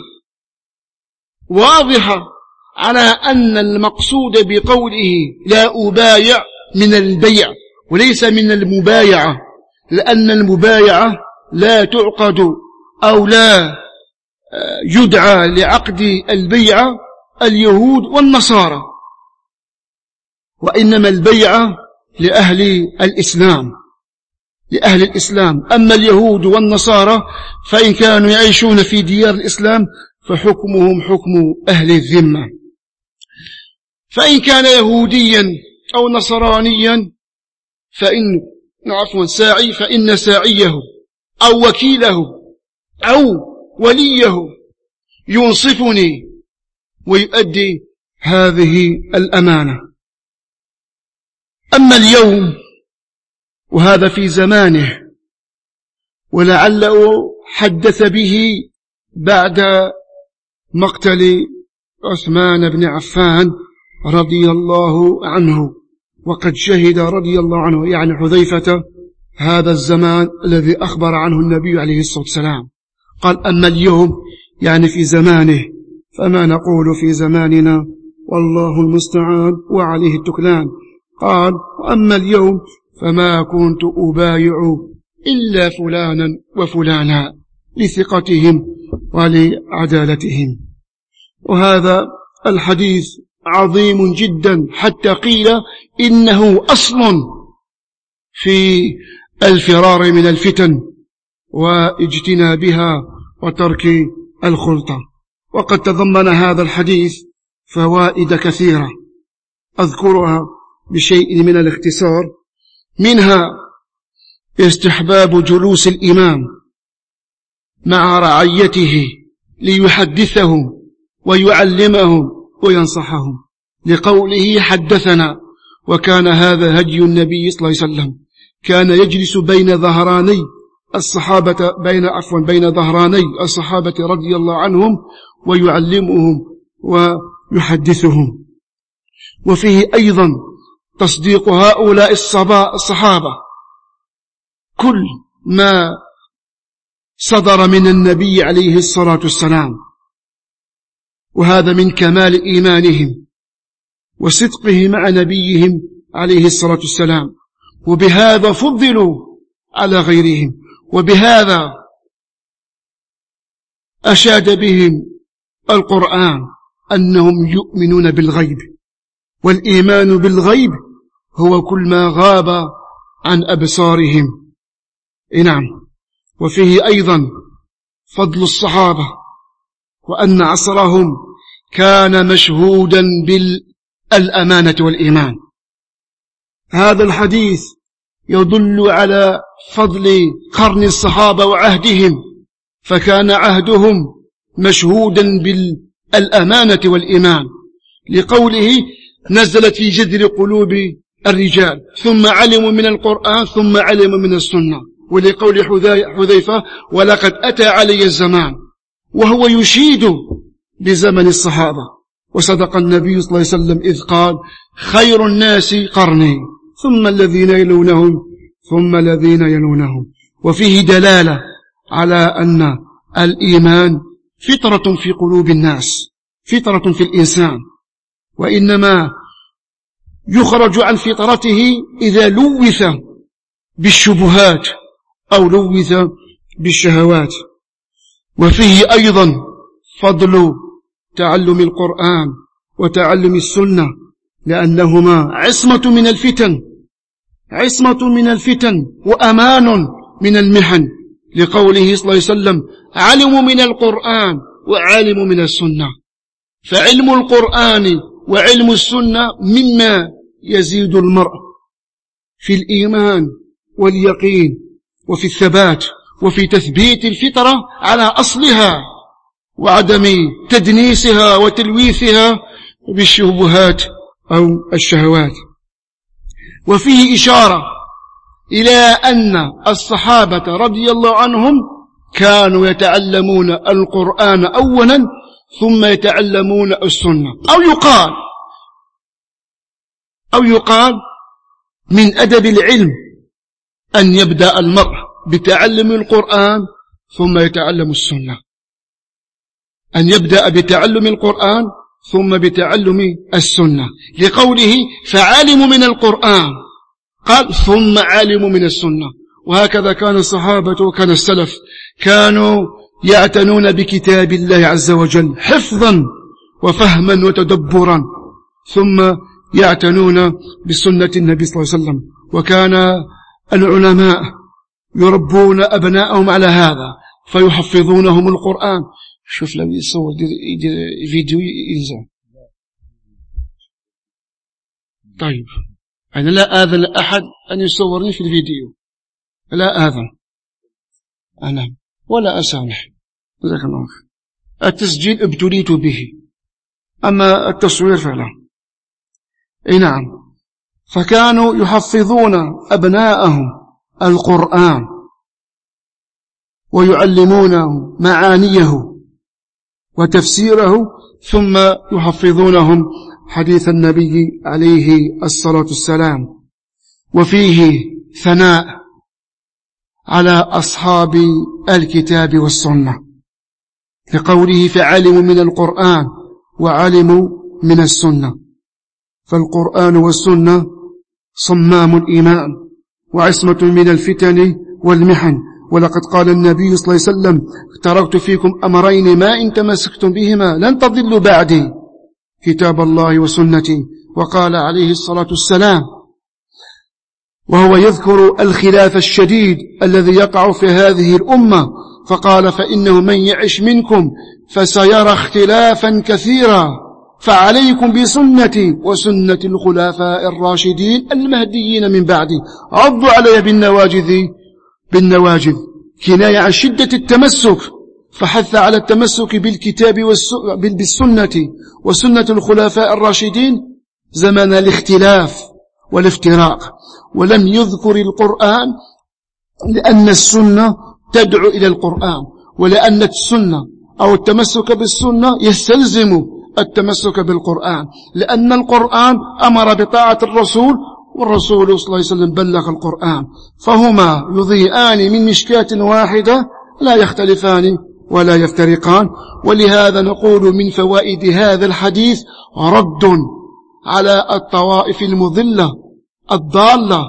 واضحة على أن المقصود بقوله لا أبايع من البيع وليس من المبايعة، لأن المبايعة لا تعقد أو لا يدعى لعقد البيعة اليهود والنصارى، وإنما البيعة لأهل الإسلام لأهل الإسلام. أما اليهود والنصارى فإن كانوا يعيشون في ديار الإسلام فحكمهم حكم أهل الذمة. فإن كان يهوديا أو نصرانيا فإن عفوا ساعي فإن ساعيه أو وكيله أو وليه ينصفني ويؤدي هذه الأمانة. أما اليوم وهذا في زمانه، ولعله حدث به بعد مقتل عثمان بن عفان رضي الله عنه، وقد شهد رضي الله عنه يعني حذيفة هذا الزمان الذي أخبر عنه النبي عليه الصلاة والسلام. قال أما اليوم يعني في زمانه، فما نقول في زماننا والله المستعان وعليه التكلان. قال وأما اليوم فما كنت أبايع إلا فلانا وفلانا لثقتهم ولعدالتهم. وهذا الحديث عظيم جدا حتى قيل إنه أصل في الفرار من الفتن واجتنابها وترك الخلطة. وقد تضمن هذا الحديث فوائد كثيرة أذكرها بشيء من الاختصار، منها استحباب جلوس الإمام مع رعيته ليحدثهم ويعلمهم وينصحهم، لقوله حدثنا، وكان هذا هدي النبي صلى الله عليه وسلم، كان يجلس بين ظهراني الصحابة بين عفوا بين ظهراني الصحابة رضي الله عنهم ويعلمهم ويحدثهم. وفيه أيضا تصديق هؤلاء الصحابة كل ما صدر من النبي عليه الصلاة والسلام، وهذا من كمال إيمانهم وصدقه مع نبيهم عليه الصلاة والسلام. وبهذا فضلوا على غيرهم، وبهذا أشاد بهم القرآن أنهم يؤمنون بالغيب، والإيمان بالغيب هو كل ما غاب عن أبصارهم. نعم. وفيه أيضا فضل الصحابة، وأن عصرهم كان مشهودا بالأمانة والإيمان. هذا الحديث يدل على فضل قرن الصحابة وعهدهم، فكان عهدهم مشهودا بالأمانة والإيمان، لقوله نزلت في جذر قلوب الرجال ثم علموا من القرآن ثم علموا من السنة، ولقول حذيفة ولقد أتى علي الزمان، وهو يشيد بزمن الصحابة. وصدق النبي صلى الله عليه وسلم إذ قال خير الناس قرني ثم الذين يلونهم ثم الذين يلونهم. وفيه دلالة على أن الإيمان فطرة في قلوب الناس، فطرة في الإنسان، وإنما يخرج عن فطرته إذا لوث بالشبهات أو لوث بالشهوات. وفيه أيضا فضل تعلم القرآن وتعلم السنة، لأنهما عصمة من الفتن، عصمة من الفتن وأمان من المحن، لقوله صلى الله عليه وسلم علموا من القرآن وعلموا من السنة. فعلم القرآن وعلم السنة مما يزيد المرء في الإيمان واليقين وفي الثبات وفي تثبيت الفطرة على أصلها وعدم تدنيسها وتلويثها بالشبهات أو الشهوات. وفيه إشارة إلى أن الصحابة رضي الله عنهم كانوا يتعلمون القرآن أولا ثم يتعلمون السنة. أو يقال أو يقال من أدب العلم أن يبدأ المرء بتعلم القرآن ثم يتعلم السنة، أن يبدأ بتعلم القرآن ثم بتعلم السنة، لقوله فعلموا من القرآن قال ثم علموا من السنة. وهكذا كان الصحابة وكان السلف كانوا يعتنون بكتاب الله عز وجل حفظا وفهما وتدبرا، ثم يعتنون بسنة النبي صلى الله عليه وسلم. وكان العلماء يربون أبناءهم على هذا فيحفظونهم القرآن. شوف لو يصور يدير فيديو يلزم. طيب أنا لا آذن أحد أن يصورني في الفيديو، لا آذن أنا ولا أسامح. جزاك الله خير. التسجيل ابتليت به، أما التصوير فلا. أي نعم. فكانوا يحفظون أبناءهم القرآن ويعلمونه معانيه وتفسيره، ثم يحفظونهم حديث النبي عليه الصلاة والسلام. وفيه ثناء على أصحاب الكتاب والسنة، لقوله فعلموا من القرآن وعلموا من السنة. فالقرآن والسنة صمام الإيمان وعصمة من الفتن والمحن. ولقد قال النبي صلى الله عليه وسلم تركت فيكم أمرين ما إن تمسكتم بهما لن تضلوا بعدي، كتاب الله وسنتي. وقال عليه الصلاة والسلام وهو يذكر الخلاف الشديد الذي يقع في هذه الأمة، فقال فإنه من يعش منكم فسيرى اختلافا كثيرا، فعليكم بسنتي وسنة الخلفاء الراشدين المهديين من بعدي، عضوا علي بالنواجذ بالنواجذ، كناية عن شدة التمسك، فحث على التمسك بالكتاب بالسنة وسنة الخلفاء الراشدين زمن الاختلاف والافتراق. ولم يذكر القرآن لأن السنة تدعو إلى القرآن، ولأن السنة أو التمسك بالسنة يستلزم التمسك بالقرآن، لأن القرآن أمر بطاعة الرسول، والرسول صلى الله عليه وسلم بلغ القرآن، فهما يضيئان من مشكاة واحدة لا يختلفان ولا يفترقان. ولهذا نقول من فوائد هذا الحديث رد على الطوائف المضلة الضالة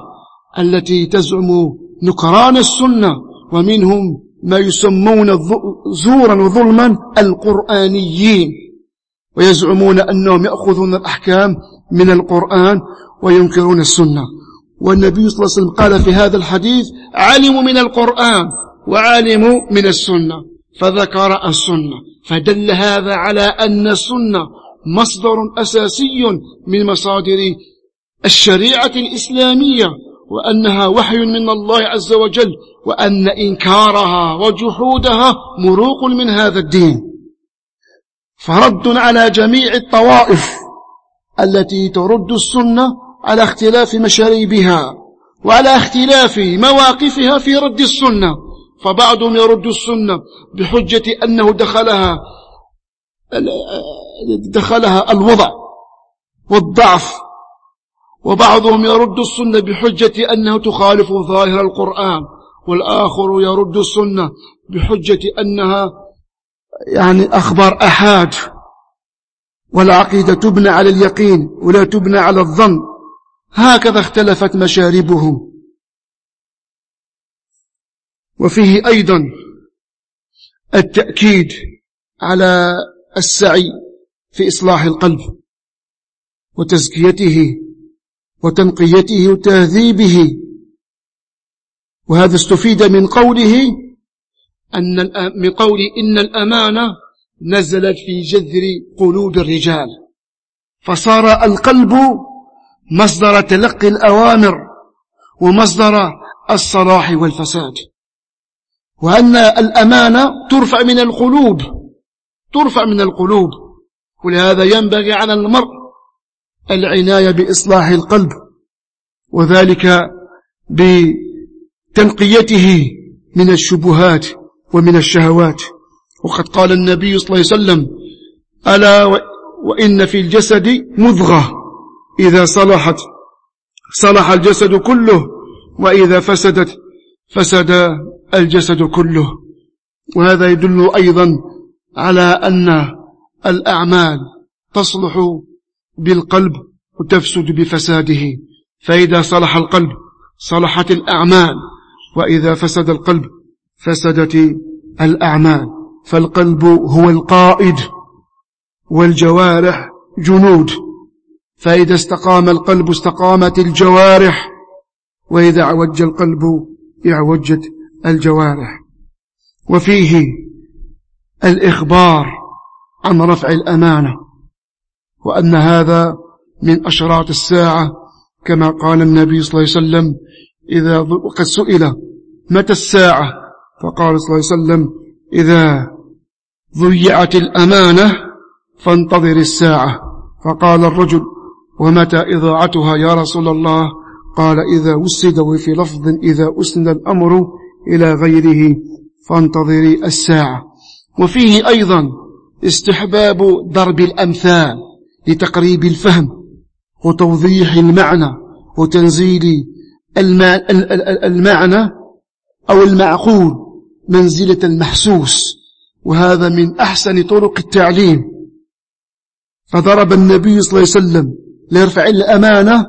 التي تزعم نكران السنة، ومنهم ما يسمون زورا وظلما القرآنيين، ويزعمون أنهم يأخذون الأحكام من القرآن وينكرون السنة. والنبي صلى الله عليه وسلم قال في هذا الحديث: علموا من القرآن وعلموا من السنة، فذكر السنة، فدل هذا على أن السنة مصدر أساسي من مصادر الشريعة الإسلامية، وأنها وحي من الله عز وجل، وأن إنكارها وجحودها مروق من هذا الدين. فرد على جميع الطوائف التي ترد السنة على اختلاف مشاريبها وعلى اختلاف مواقفها في رد السنة. فبعضهم يرد السنة بحجة أنه دخلها دخلها الوضع والضعف، وبعضهم يرد السنة بحجة أنه تخالف ظاهر القرآن، والآخر يرد السنة بحجة أنها يعني أخبار أحاد، والعقيدة تبنى على اليقين ولا تبنى على الظن. هكذا اختلفت مشاربهم. وفيه أيضا التأكيد على السعي في إصلاح القلب وتزكيته وتنقيته وتهذيبه. وهذا استفيد من قوله أن من قول إن الأمانة نزلت في جذر قلوب الرجال، فصار القلب مصدر تلقي الأوامر ومصدر الصلاح والفساد، وأن الأمانة ترفع من القلوب ترفع من القلوب ولهذا ينبغي على المرء العناية بإصلاح القلب، وذلك بتنقيته من الشبهات ومن الشهوات. وقد قال النبي صلى الله عليه وسلم: ألا وإن في الجسد مضغة إذا صلحت صلح الجسد كله، وإذا فسدت فسد الجسد كله. وهذا يدل أيضا على أن الأعمال تصلح بالقلب وتفسد بفساده، فإذا صلح القلب صلحت الأعمال، وإذا فسد القلب فسدت الأعمال. فالقلب هو القائد والجوارح جنود، فإذا استقام القلب استقامت الجوارح، وإذا اعوج القلب اعوجت الجوارح. وفيه الإخبار عن رفع الأمانة، وأن هذا من أشراط الساعة، كما قال النبي صلى الله عليه وسلم: إذا وقد سئل متى الساعة، فقال صلى الله عليه وسلم: إذا ضيعت الأمانة فانتظر الساعة. فقال الرجل: ومتى إضاعتها يا رسول الله؟ قال: إذا وسد، وفي لفظ: إذا أسند الأمر إلى غيره فانتظري الساعة. وفيه أيضا استحباب ضرب الأمثال لتقريب الفهم وتوضيح المعنى وتنزيل المعنى أو المعقول منزلة المحسوس، وهذا من أحسن طرق التعليم. فضرب النبي صلى الله عليه وسلم ليرفع الأمانة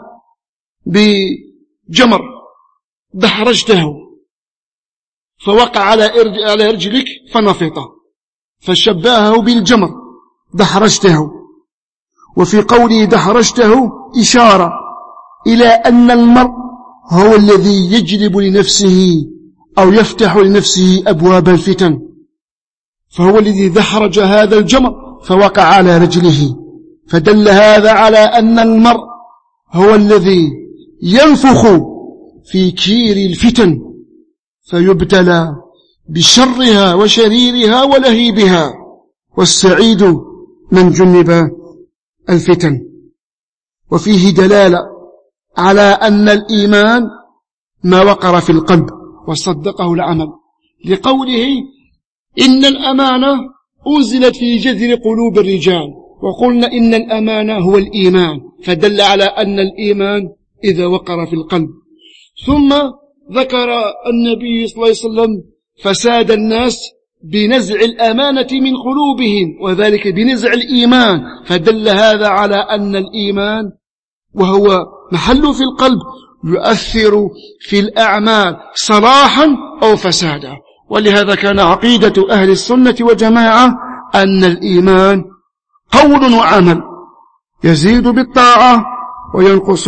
بجمر دحرجته فوقع على رجلك فنفطه، فشبهه بالجمر دحرجته. وفي قوله دحرجته إشارة إلى أن المرء هو الذي يجلب لنفسه أو يفتح لنفسه أبواب الفتن، فهو الذي دحرج هذا الجمر فوقع على رجله، فدل هذا على أن المرء هو الذي ينفخ في كير الفتن فيبتلى بشرها وشريرها ولهيبها، والسعيد من جنب الفتن. وفيه دلالة على أن الإيمان ما وقر في القلب وصدقه العمل، لقوله إن الأمانة أنزلت في جذر قلوب الرجال، وقلنا إن الأمانة هو الإيمان، فدل على أن الإيمان إذا وقر في القلب. ثم ذكر النبي صلى الله عليه وسلم فساد الناس بنزع الأمانة من قلوبهم، وذلك بنزع الإيمان، فدل هذا على أن الإيمان وهو محل في القلب يؤثر في الأعمال صلاحا أو فسادا. ولهذا كان عقيدة أهل السنة والجماعة أن الإيمان قول وعمل، يزيد بالطاعة وينقص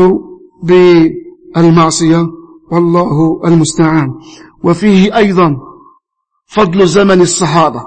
بالمعصية، والله المستعان. وفيه أيضا فضل زمن الصحابة،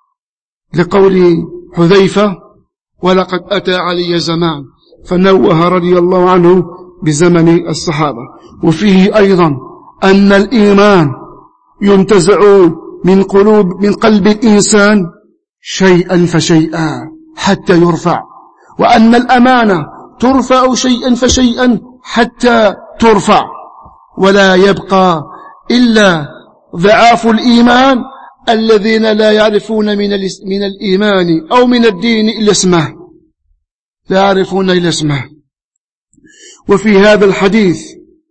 لقول حذيفة: ولقد أتى علي زمان، فنوه رضي الله عنه بزمن الصحابة. وفيه أيضا أن الإيمان ينتزع من قلوب من قلب الإنسان شيئا فشيئا حتى يرفع، وأن الأمانة ترفع شيئا فشيئا حتى ترفع، ولا يبقى إلا ضعاف الإيمان الذين لا يعرفون من من الإيمان أو من الدين إلا اسمه، لا يعرفون إلا اسمه. وفي هذا الحديث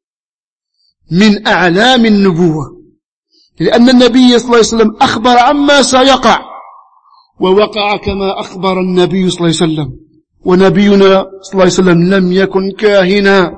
من أعلام النبوة، لأن النبي صلى الله عليه وسلم أخبر عما سيقع، ووقع كما أخبر النبي صلى الله عليه وسلم. ونبينا صلى الله عليه وسلم لم يكن كاهنا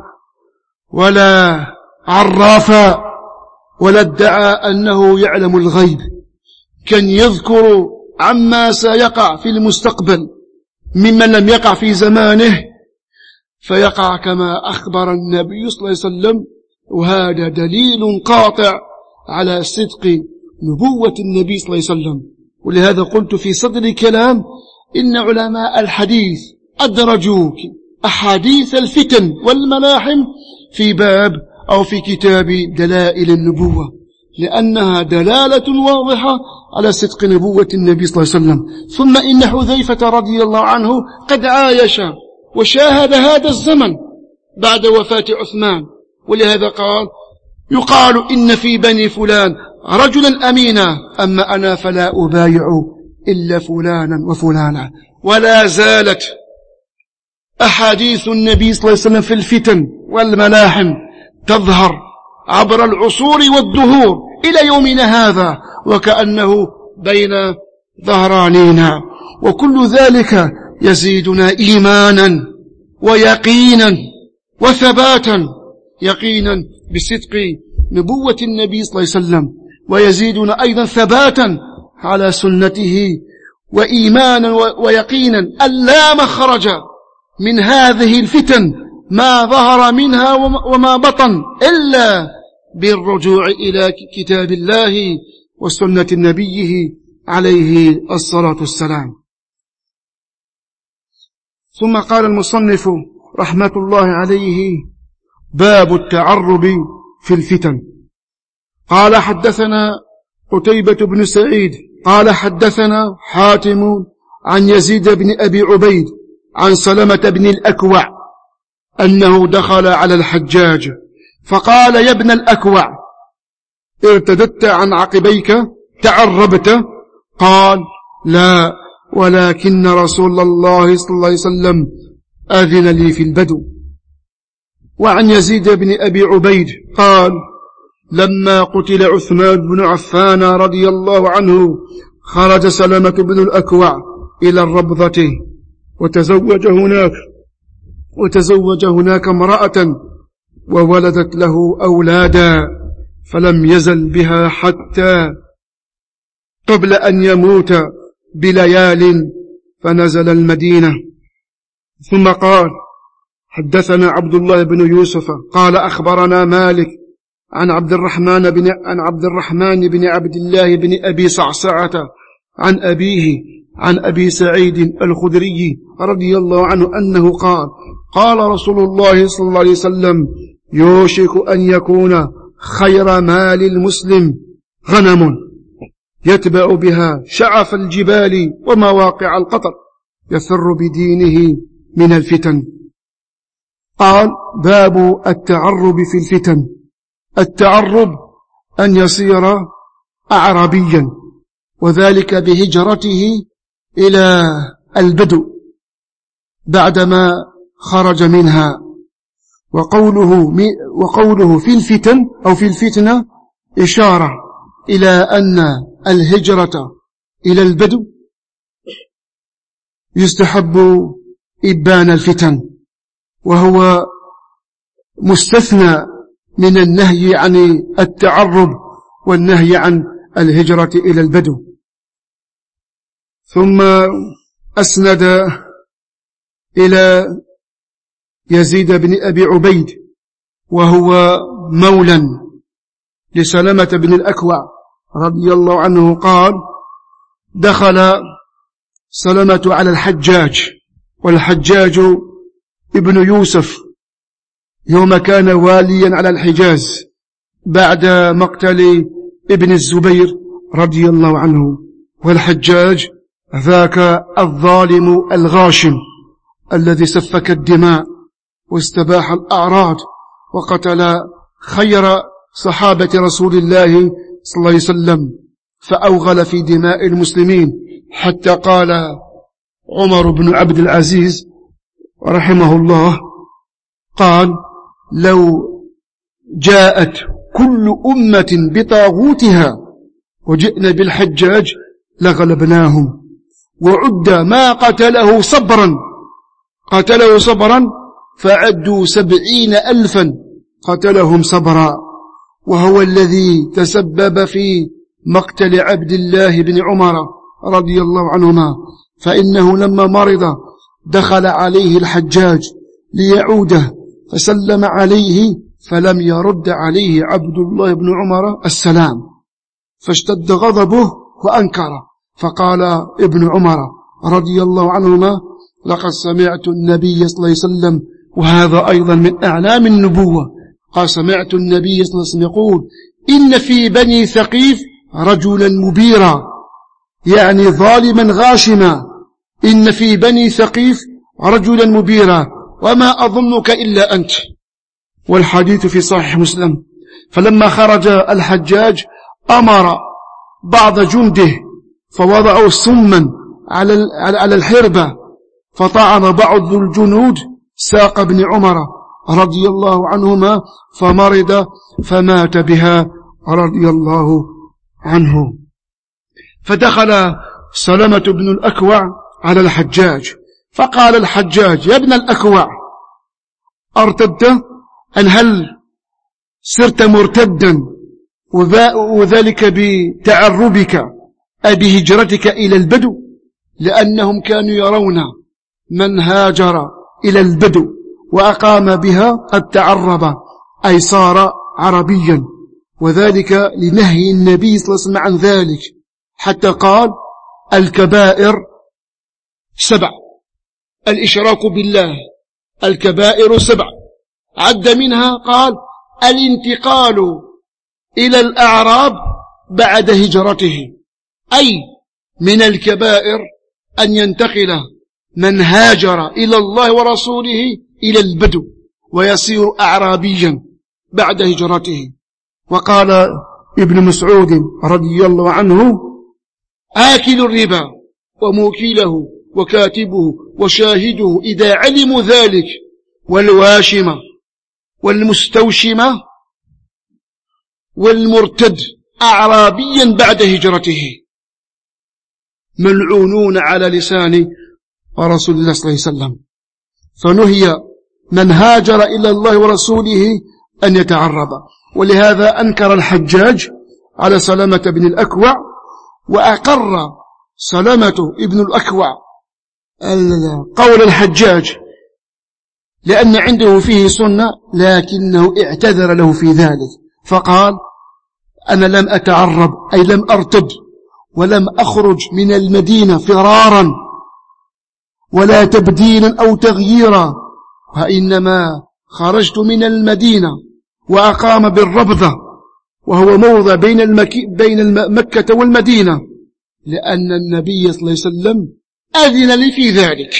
ولا عرافا ولا ادعى أنه يعلم الغيب، كان يذكر عما سيقع في المستقبل ممن لم يقع في زمانه، فيقع كما أخبر النبي صلى الله عليه وسلم. وهذا دليل قاطع على صدق نبوة النبي صلى الله عليه وسلم. ولهذا قلت في صدر الكلام إن علماء الحديث أدرجوا أحاديث الفتن والملاحم في باب أو في كتاب دلائل النبوة، لأنها دلالة واضحة على صدق نبوة النبي صلى الله عليه وسلم. ثم إن حذيفة رضي الله عنه قد عايش وشاهد هذا الزمن بعد وفاة عثمان، ولهذا قال: يقال إن في بني فلان رجلا أمينا، أما أنا فلا أبايع إلا فلانا وفلانا. ولا زالت أحاديث النبي صلى الله عليه وسلم في الفتن والملاحم تظهر عبر العصور والدهور إلى يومنا هذا، وكأنه بين ظهرانينا. وكل ذلك يزيدنا إيمانا ويقينا وثباتا، يقينا بصدق نبوة النبي صلى الله عليه وسلم، ويزيدنا أيضا ثباتا على سنته، وإيمانا ويقينا أن لا مخرج من هذه الفتن ما ظهر منها وما بطن إلا بالرجوع إلى كتاب الله وسنة نبيه عليه الصلاة والسلام. ثم قال المصنف رحمة الله عليه: باب التعرب في الفتن. قال: حدثنا قتيبة بن سعيد قال حدثنا حاتم عن يزيد بن أبي عبيد عن سلمة بن الأكوع أنه دخل على الحجاج فقال: يا ابن الأكوع، ارتدت عن عقبيك تعربت؟ قال: لا، ولكن رسول الله صلى الله عليه وسلم أذن لي في البدو. وعن يزيد بن أبي عبيد قال: لما قتل عثمان بن عفان رضي الله عنه خرج سلمة بن الأكوع إلى الربضة وتزوج هناك وتزوج هناك امرأة وولدت له أولادا، فلم يزل بها حتى قبل أن يموت بليال، فنزل المدينة. ثم قال: حدثنا عبد الله بن يوسف قال أخبرنا مالك عن عبد الرحمن بن عن عبد الرحمن بن عبد الله بن أبي صعصعة عن أبيه عن أبي سعيد الخدري رضي الله عنه أنه قال: قال رسول الله صلى الله عليه وسلم: يوشك أن يكون خير مال المسلم غنم يتبع بها شعف الجبال ومواقع القطر يفر بدينه من الفتن. قال: باب التعرب في الفتن. التعرب أن يصير أعرابيا، وذلك بهجرته إلى البدو بعدما خرج منها. وقوله, وقوله في الفتن أو في الفتنة إشارة إلى أن الهجرة إلى البدو يستحب إبان الفتن، وهو مستثنى من النهي عن التعرب والنهي عن الهجرة إلى البدو. ثم أسند إلى يزيد بن أبي عبيد وهو مولا لسلمة بن الأكوع رضي الله عنه قال: دخل سلمة على الحجاج، والحجاج ابن يوسف يوم كان واليا على الحجاز بعد مقتل ابن الزبير رضي الله عنه. والحجاج ذاك الظالم الغاشم الذي سفك الدماء واستباح الأعراض وقتل خير صحابة رسول الله صلى الله عليه وسلم، فأوغل في دماء المسلمين، حتى قال عمر بن عبد العزيز رحمه الله قال: لو جاءت كل أمة بطاغوتها وجئنا بالحجاج لغلبناهم، وعد ما قتله صبرا قتله صبرا فعدوا سبعين ألفا قتلهم صبرا، وهو الذي تسبب في مقتل عبد الله بن عمر رضي الله عنهما، فإنه لما مرض دخل عليه الحجاج ليعوده فسلم عليه فلم يرد عليه عبد الله بن عمر السلام، فاشتد غضبه وأنكر، فقال ابن عمر رضي الله عنهما: لقد سمعت النبي صلى الله عليه وسلم، وهذا أيضا من أعلام النبوة، قال: سمعت النبي صلى الله عليه وسلم يقول: إن في بني ثقيف رجلا مبيرا، يعني ظالما غاشما، إن في بني ثقيف رجلا مبيرا وما أظنك إلا أنت. والحديث في صحيح مسلم. فلما خرج الحجاج أمر بعض جنده فوضعوا سما على الحربة، فطعن بعض الجنود ساق ابن عمر رضي الله عنهما فمرض فمات بها رضي الله عنه. فدخل سلمة بن الأكوع على الحجاج فقال الحجاج: يا ابن الأكوع، أرتدت أن هل صرت مرتدا، وذلك بتعربك أي بهجرتك إلى البدو؟ لأنهم كانوا يرون من هاجر إلى البدو وأقام بها قد تعرب أي صار عربيا، وذلك لنهي النبي صلى الله عليه وسلم عن ذلك، حتى قال: الكبائر سبع، الإشراك بالله، الكبائر سبع، عد منها قال: الانتقال إلى الأعراب بعد هجرته، أي من الكبائر أن ينتقل من هاجر إلى الله ورسوله إلى البدو ويصير أعرابيا بعد هجرته. وقال ابن مسعود رضي الله عنه: آكل الربا وموكله وكاتبه وشاهده إذا علموا ذلك، والواشمة والمستوشمة والمرتد أعرابيا بعد هجرته ملعونون على لسان رسول الله صلى الله عليه وسلم. فنهي من هاجر إلى الله ورسوله أن يتعرب. ولهذا أنكر الحجاج على سلمة بن الأكوع، وأقر سلمة بن الأكوع قول الحجاج لأن عنده فيه سنة، لكنه اعتذر له في ذلك فقال: أنا لم أتعرب أي لم أرتد، ولم أخرج من المدينة فرارا ولا تبديلا أو تغييرا، وإنما خرجت من المدينة وأقام بالربذة، وهو موضع بين, المك... بين مكة والمدينة، لأن النبي صلى الله عليه وسلم أذن لي في ذلك.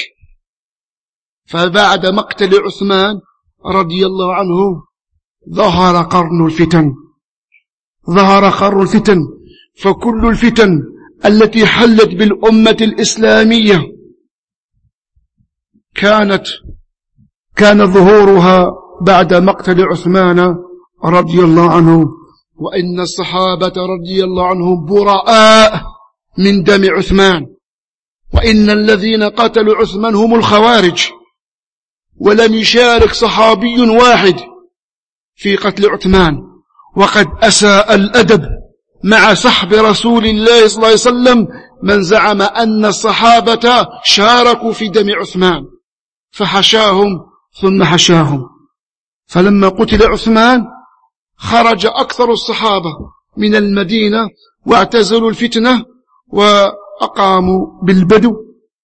فبعد مقتل عثمان رضي الله عنه ظهر قرن الفتن ظهر قرن الفتن فكل الفتن التي حلت بالأمة الإسلامية كانت كان ظهورها بعد مقتل عثمان رضي الله عنه. وإن الصحابة رضي الله عنهم براء من دم عثمان، وإن الذين قتلوا عثمان هم الخوارج، ولم يشارك صحابي واحد في قتل عثمان، وقد أساء الأدب مع سحب رسول الله صلى الله عليه وسلم من زعم أن الصحابة شاركوا في دم عثمان، فحشاهم ثم حشاهم. فلما قتل عثمان خرج أكثر الصحابة من المدينة واعتزلوا الفتنة وأقاموا بالبدو،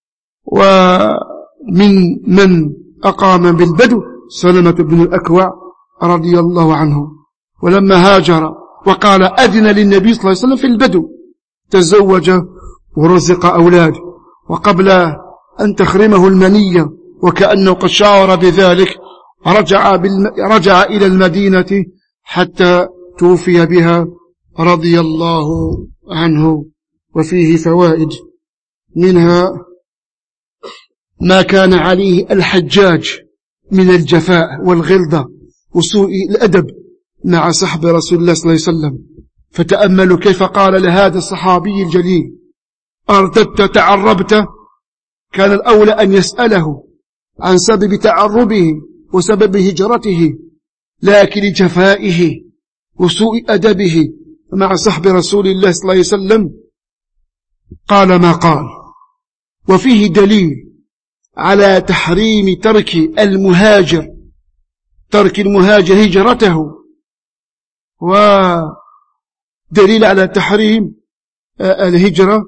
ومن من أقام بالبدو سلمة بن الأكوع رضي الله عنه. ولما هاجر وقال أذن للنبي صلى الله عليه وسلم في البدو تزوج ورزق أولاد، وقبل أن تخرمه المنية وكأنه قد شعر بذلك رجع, بالم... رجع إلى المدينة حتى توفي بها رضي الله عنه. وفيه فوائد، منها ما كان عليه الحجاج من الجفاء والغلظة وسوء الأدب مع سحب رسول الله صلى الله عليه وسلم. فتأملوا كيف قال لهذا الصحابي الجليل: أرتدت تعربت؟ كان الأولى أن يسأله عن سبب تعربه وسبب هجرته، لكن لجفائه وسوء أدبه مع سحب رسول الله صلى الله عليه وسلم قال ما قال. وفيه دليل على تحريم ترك المهاجر ترك المهاجر هجرته، ودليل على تحريم الهجرة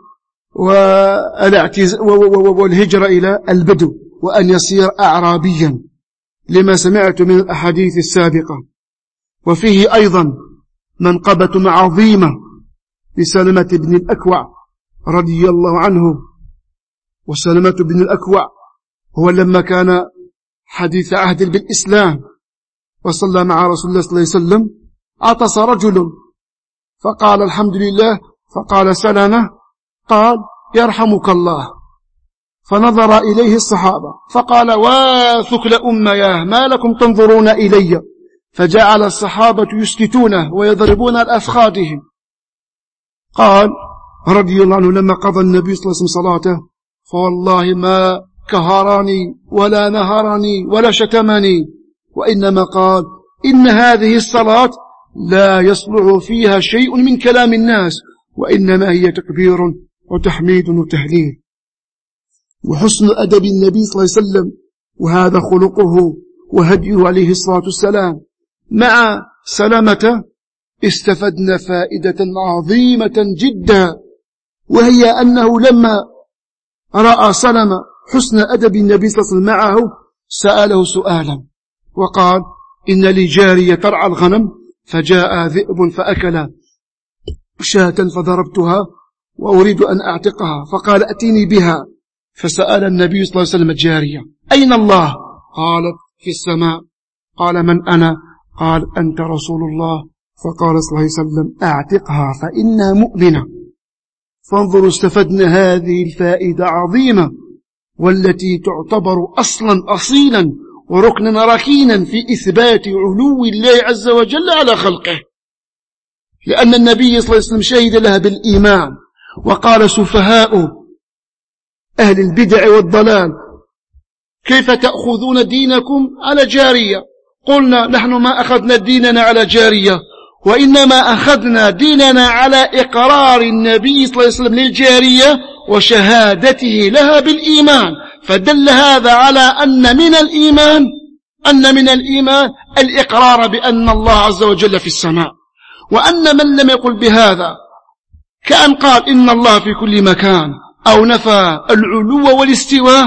والهجرة إلى البدو وأن يصير أعرابيا، لما سمعت من الأحاديث السابقة. وفيه أيضا منقبة عظيمة لسلمة بن الأكوع رضي الله عنه. وسلمة بن الأكوع هو لما كان حديث عهد بالإسلام وصلى مع رسول الله صلى الله عليه وسلم عطس رجل فقال الحمد لله، فقال سلامة، قال يرحمك الله. فنظر إليه الصحابة فقال واثكل أمياه ما لكم تنظرون إلي، فجعل الصحابة يسكتونه ويضربون الأفخاذهم. قال رضي الله عنه لما قضى النبي صلى الله عليه وسلم صلاته: فوالله ما كهرني ولا نهرني ولا شتمني، وإنما قال إن هذه الصلاة لا يصلح فيها شيء من كلام الناس، وإنما هي تكبير وتحميد وتهليل. وحسن أدب النبي صلى الله عليه وسلم، وهذا خلقه وهديه عليه الصلاة والسلام. مع سلامة استفدنا فائدة عظيمة جدا، وهي أنه لما رأى سلمة حسن أدب النبي صلى الله عليه وسلم معه سأله سؤالا وقال: إن لي جارية ترعى الغنم فجاء ذئب فأكل شاة فضربتها وأريد أن أعتقها، فقال: أتيني بها. فسأل النبي صلى الله عليه وسلم الجارية: أين الله؟ قالت: في السماء. قال: من أنا؟ قال: أنت رسول الله. فقال صلى الله عليه وسلم: أعتقها فإنها مؤمنة. فانظروا استفدنا هذه الفائدة عظيمة، والتي تعتبر أصلا أصيلا وركنا ركينا في إثبات علو الله عز وجل على خلقه، لأن النبي صلى الله عليه وسلم شهد لها بالإيمان وقال: سفهاء أهل البدع والضلال كيف تأخذون دينكم على جارية؟ قلنا: نحن ما أخذنا ديننا على جارية، وإنما أخذنا ديننا على إقرار النبي صلى الله عليه وسلم للجارية وشهادته لها بالإيمان. فدل هذا على أن من الإيمان أن من الإيمان الإقرار بأن الله عز وجل في السماء، وأن من لم يقل بهذا كأن قال إن الله في كل مكان أو نفى العلو والاستواء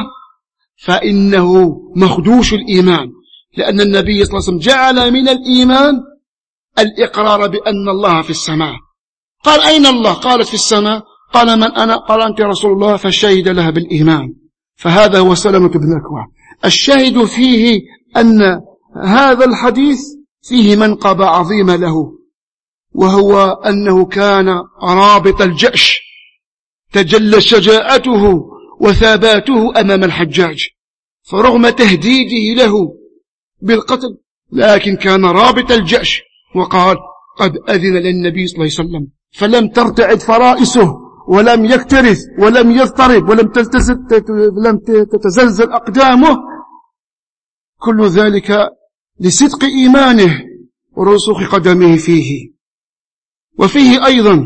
فإنه مخدوش الإيمان، لأن النبي صلى الله عليه وسلم جعل من الإيمان الإقرار بأن الله في السماء. قال: أين الله؟ قالت: في السماء. قال: من أنا؟ قال: أنت رسول الله. فشهد لها بالإيمان. فهذا هو سلمة بن الأكوع. الشاهد فيه أن هذا الحديث فيه منقبة عظيمة له، وهو أنه كان رابط الجأش، تجلى شجاعته وثباته أمام الحجاج، فرغم تهديده له بالقتل لكن كان رابط الجأش، وقال: قد أذن للنبي صلى الله عليه وسلم، فلم ترتعد فرائسه ولم يكترث ولم يضطرب ولم تتزلزل أقدامه، كل ذلك لصدق إيمانه رسوخ قدمه فيه. وفيه أيضا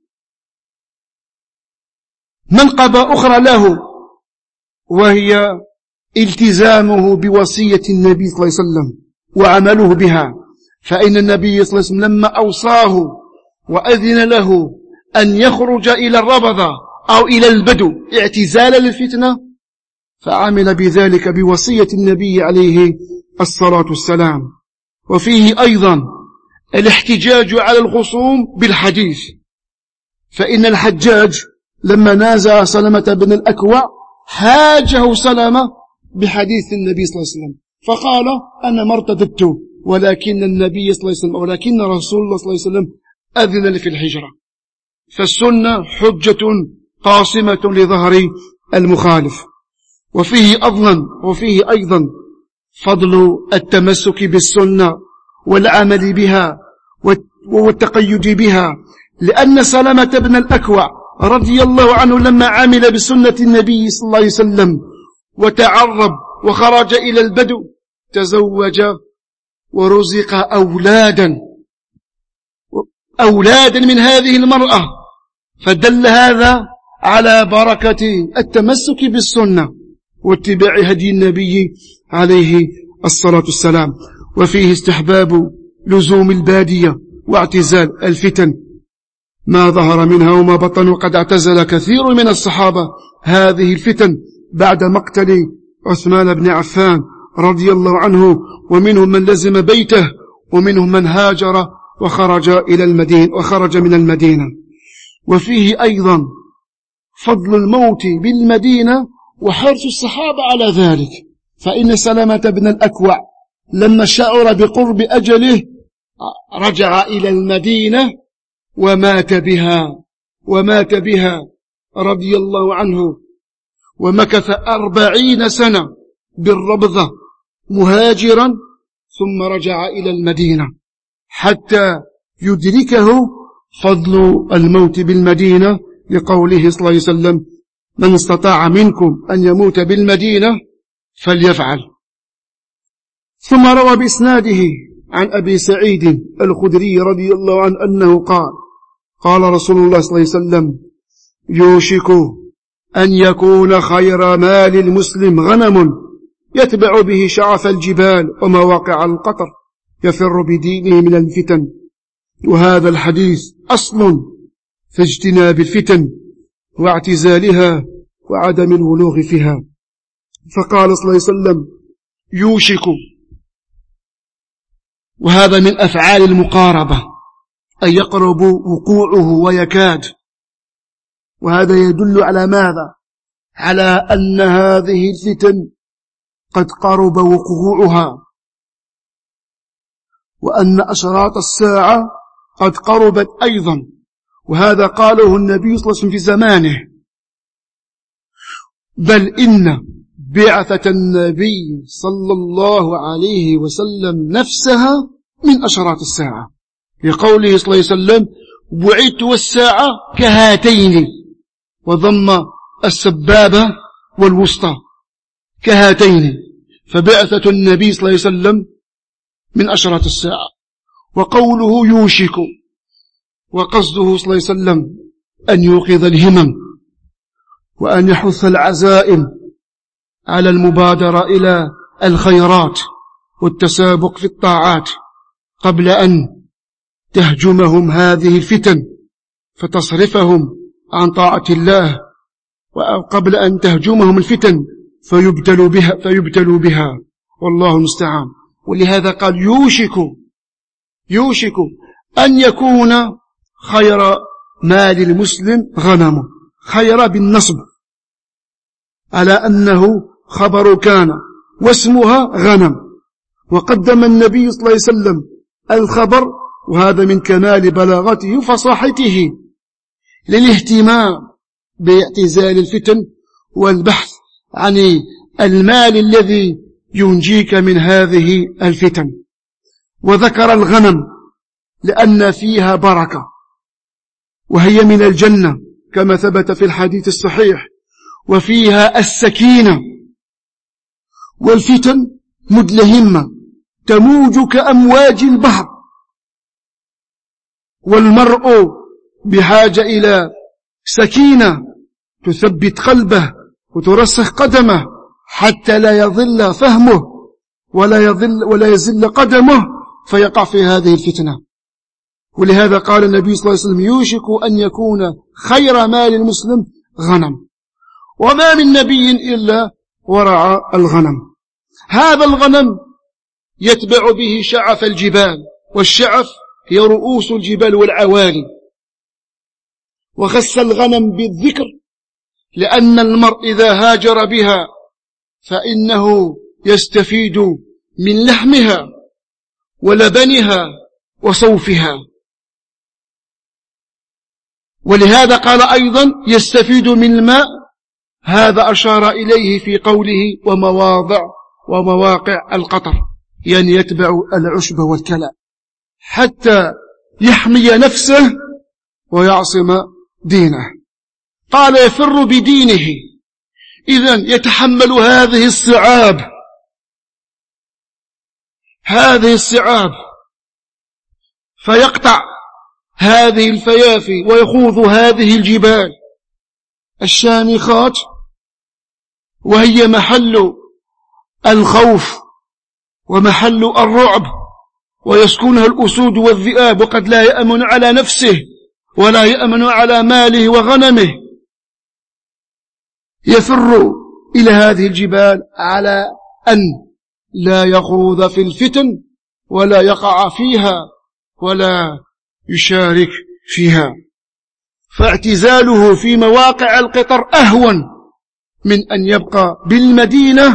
منقبة أخرى له، وهي التزامه بوصية النبي صلى الله عليه وسلم وعمله بها. فإن النبي صلى الله عليه وسلم لما أوصاه وأذن له أن يخرج إلى الربضة أو إلى البدو اعتزالا للفتنة، فعمل بذلك بوصية النبي عليه الصلاة والسلام. وفيه أيضا الاحتجاج على الخصوم بالحديث، فإن الحجاج لما نازع سلمة بن الأكوع حاجه سلمة بحديث النبي صلى الله عليه وسلم، فقال أنا ما ارتددت، ولكن النبي صلى الله عليه وسلم ولكن رسول الله صلى الله عليه وسلم أذن لي في الحجرة. فالسنة حجة قاصمة لظهر المخالف. وفيه أيضا وفيه أيضا فضل التمسك بالسنة والعمل بها والتقيد بها، لأن سلمة بن الأكوع رضي الله عنه لما عمل بسنة النبي صلى الله عليه وسلم وتعرب وخرج إلى البدو تزوج ورزق أولادا أولادا من هذه المرأة، فدل هذا على بركة التمسك بالسنة واتباع هدي النبي عليه الصلاة والسلام. وفيه استحباب لزوم البادية واعتزال الفتن ما ظهر منها وما بطن، وقد اعتزل كثير من الصحابة هذه الفتن بعد مقتل عثمان بن عفان رضي الله عنه، ومنهم من لزم بيته ومنهم من هاجر وخرج إلى المدينة وخرج من المدينة. وفيه أيضا فضل الموت بالمدينة وحرص الصحابة على ذلك، فإن سلمة بن الأكوع لما شعر بقرب أجله رجع إلى المدينة ومات بها ومات بها رضي الله عنه، ومكث أربعين سنة بالربضة مهاجرا، ثم رجع إلى المدينة حتى يدركه فضل الموت بالمدينة، لقوله صلى الله عليه وسلم من استطاع منكم أن يموت بالمدينة فليفعل. ثم روى بإسناده عن أبي سعيد الخدري رضي الله عنه أنه قال قال رسول الله صلى الله عليه وسلم يوشك أن يكون خير مال المسلم غنم يتبع به شعف الجبال ومواقع القطر يفر بدينه من الفتن. وهذا الحديث أصل في اجتناب الفتن واعتزالها وعدم الولوغ فيها. فقال صلى الله عليه وسلم يوشك، وهذا من أفعال المقاربة أن يقرب وقوعه ويكاد، وهذا يدل على ماذا؟ على أن هذه الفتن قد قرب وقوعها، وأن أشراط الساعة قد قربت أيضا، وهذا قاله النبي صلى الله عليه وسلم في زمانه. بل إن بعثة النبي صلى الله عليه وسلم نفسها من أشراط الساعة، لقوله صلى الله عليه وسلم بعثت والساعة كهاتين، وضم السبابة والوسطى كهاتين، فبعثة النبي صلى الله عليه وسلم من أشراط الساعة. وقوله يوشك، وقصده صلى الله عليه وسلم أن يوقظ الهمم وأن يحث العزائم على المبادرة إلى الخيرات والتسابق في الطاعات قبل أن تهجمهم هذه الفتن فتصرفهم عن طاعة الله، وقبل أن تهجمهم الفتن فيبتلوا بها, فيبتلوا بها والله المستعان. ولهذا قال يوشك يوشك أن يكون خير مال المسلم غنم، خير بالنصب على أنه خبر كان واسمها غنم، وقدم النبي صلى الله عليه وسلم الخبر، وهذا من كمال بلاغته وفصاحته للاهتمام باعتزال الفتن والبحث عن المال الذي ينجيك من هذه الفتن. وذكر الغنم لأن فيها بركة، وهي من الجنة كما ثبت في الحديث الصحيح، وفيها السكينة. والفتن مدلهمة تموج كأمواج البحر والمرء بحاجة إلى سكينة تثبت قلبه وترسخ قدمه حتى لا يضل فهمه ولا يضل ولا يزل قدمه فيقع في هذه الفتنة. ولهذا قال النبي صلى الله عليه وسلم: يوشك أن يكون خير مال المسلم غنم، وما من نبي إلا ورعى الغنم. هذا الغنم يتبع به شعف الجبال، والشعف هي رؤوس الجبال والعوالي. وخص الغنم بالذكر لأن المرء إذا هاجر بها فإنه يستفيد من لحمها ولبنها وصوفها. ولهذا قال أيضا: يستفيد من الماء. هذا أشار إليه في قوله: ومواضع ومواقع القطر، يعني يتبع العشب والكلى حتى يحمي نفسه ويعصم دينه. قال: يفر بدينه، إذن يتحمل هذه الصعاب هذه الصعاب فيقطع هذه الفيافي ويخوض هذه الجبال الشامخات، وهي محل الخوف ومحل الرعب، ويسكنها الأسود والذئاب، وقد لا يأمن على نفسه ولا يأمن على ماله وغنمه. يفر إلى هذه الجبال على أن لا يخوض في الفتن ولا يقع فيها ولا يشارك فيها. فاعتزاله في مواقع القطر أهون من أن يبقى بالمدينة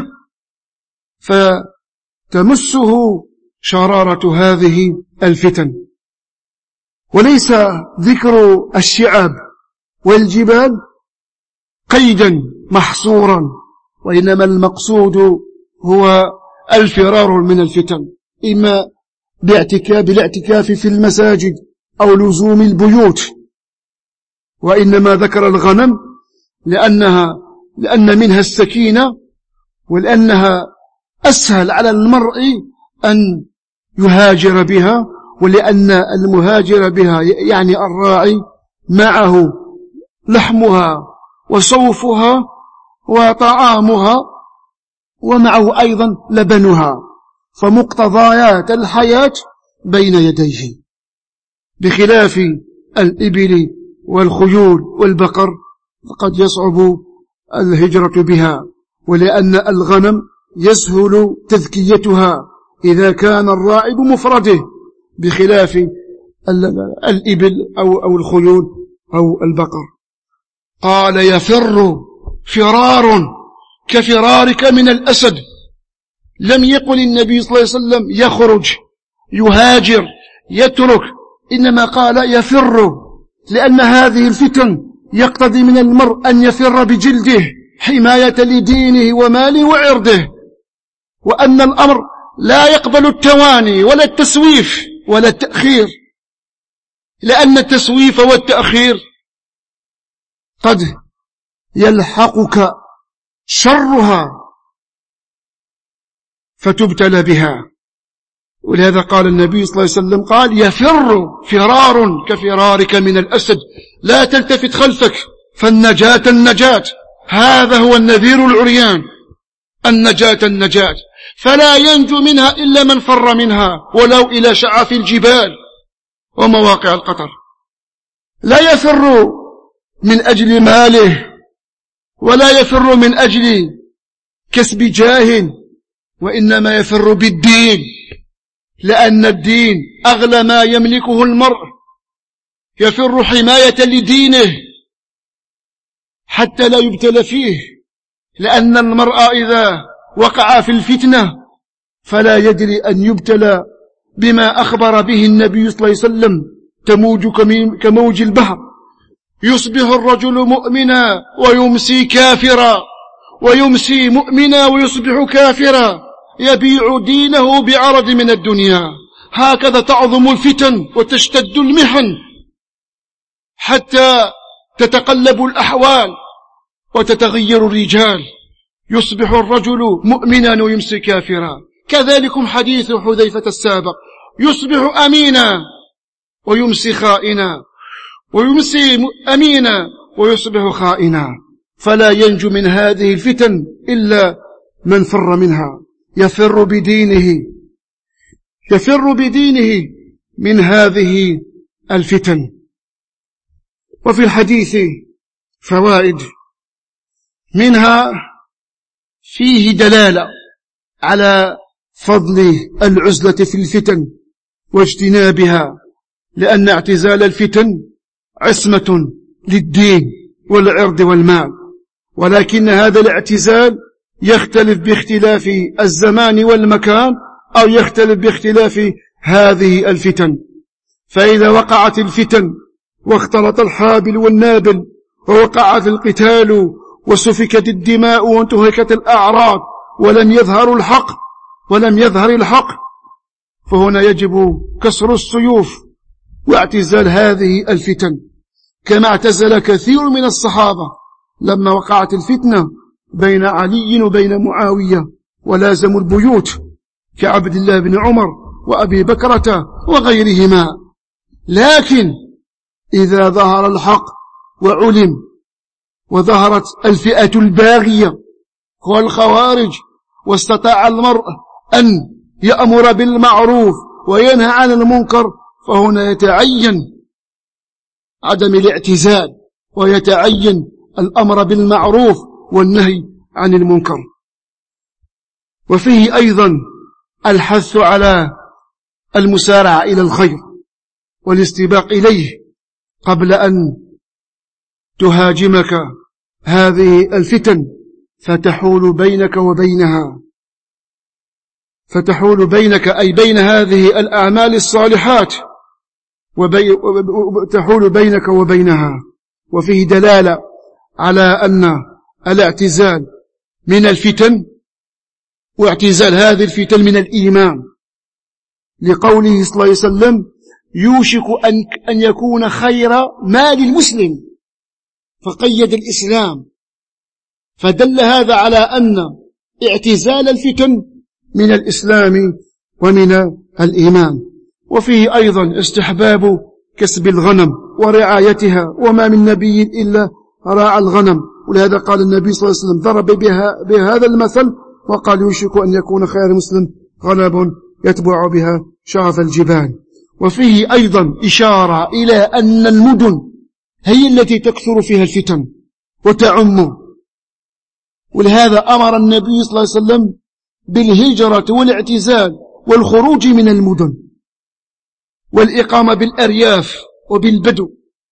فتمسه شرارة هذه الفتن. وليس ذكر الشعاب والجبال قيدا محصورا، وإنما المقصود هو الفرار من الفتن، إما باعتكاف بالاعتكاف في المساجد أو لزوم البيوت. وإنما ذكر الغنم لأنها لأن منها السكينة، ولأنها أسهل على المرء أن يهاجر بها، ولأن المهاجر بها يعني الراعي معه لحمها وصوفها وطعامها ومعه أيضا لبنها، فمقتضيات الحياة بين يديه، بخلاف الإبل والخيول والبقر فقد يصعب الهجرة بها. ولأن الغنم يسهل تذكيتها إذا كان الراعي بمفرده، بخلاف الإبل أو, أو الخيول أو البقر. قال: يفر فرار كفرارك من الأسد. لم يقل النبي صلى الله عليه وسلم يخرج يهاجر يترك، إنما قال يفر، لأن هذه الفتن يقتضي من المرء أن يفر بجلده حماية لدينه وماله وعرضه، وأن الأمر لا يقبل التواني ولا التسويف ولا التأخير، لأن التسويف والتأخير قد يلحقك شرها فتبتلى بها. ولهذا قال النبي صلى الله عليه وسلم قال: يفر فرار كفرارك من الأسد، لا تلتفت خلفك فالنجاة النجاة. هذا هو النذير العريان، النجاة النجاة، فلا ينجو منها إلا من فر منها ولو إلى شعف الجبال ومواقع القطر. لا يفر من أجل ماله، ولا يفر من أجل كسب جاه، وإنما يفر بالدين، لأن الدين أغلى ما يملكه المرء. يفر حماية لدينه حتى لا يبتلى فيه، لأن المرء إذا وقع في الفتنة فلا يدري أن يبتلى بما أخبر به النبي صلى الله عليه وسلم: تموج كموج البحر، يصبح الرجل مؤمنا ويمسي كافرا، ويمسي مؤمنا ويصبح كافرا، يبيع دينه بعرض من الدنيا. هكذا تعظم الفتن وتشتد المحن حتى تتقلب الأحوال وتتغير الرجال، يصبح الرجل مؤمنا ويمسي كافرا. كذلكم حديث حذيفة السابق: يصبح أمينا ويمسي خائنا، ويمسي أمينا ويصبح خائنا. فلا ينجو من هذه الفتن إلا من فر منها، يفر بدينه يفر بدينه من هذه الفتن. وفي الحديث فوائد، منها فيه دلالة على فضل العزلة في الفتن واجتنابها، لأن اعتزال الفتن عصمة للدين والعرض والمال، ولكن هذا الاعتزال يختلف باختلاف الزمان والمكان، أو يختلف باختلاف هذه الفتن. فإذا وقعت الفتن واختلط الحابل والنابل ووقعت القتال وسفكت الدماء وانتهكت الأعراض ولم يظهر الحق ولم يظهر الحق فهنا يجب كسر السيوف واعتزال هذه الفتن، كما اعتزل كثير من الصحابة لما وقعت الفتنة بين علي وبين معاوية ولازموا البيوت كعبد الله بن عمر وأبي بكرة وغيرهما. لكن إذا ظهر الحق وعلم وظهرت الفئة الباغية والخوارج واستطاع المرء أن يأمر بالمعروف وينهى عن المنكر، فهنا يتعين عدم الاعتزال ويتعين الأمر بالمعروف والنهي عن المنكر. وفيه أيضا الحث على المسارعة إلى الخير والاستباق إليه قبل أن تهاجمك هذه الفتن فتحول بينك وبينها فتحول بينك أي بين هذه الأعمال الصالحات وبي... تحول بينك وبينها. وفيه دلالة على أن الاعتزال من الفتن واعتزال هذه الفتن من الإيمان، لقوله صلى الله عليه وسلم: يوشك أن, أن يكون خير مال المسلم، فقيد الإسلام، فدل هذا على أن اعتزال الفتن من الإسلام ومن الإيمان. وفيه أيضا استحباب كسب الغنم ورعايتها، وما من نبي إلا راعى الغنم، ولهذا قال النبي صلى الله عليه وسلم ضرب بها بهذا المثل وقال: يوشك أن يكون خير مسلم غنم يتبع بها شعث الجبال. وفيه أيضا إشارة إلى أن المدن هي التي تكثر فيها الفتن وتعم، ولهذا أمر النبي صلى الله عليه وسلم بالهجرة والاعتزال والخروج من المدن والإقامة بالأرياف وبالبدو.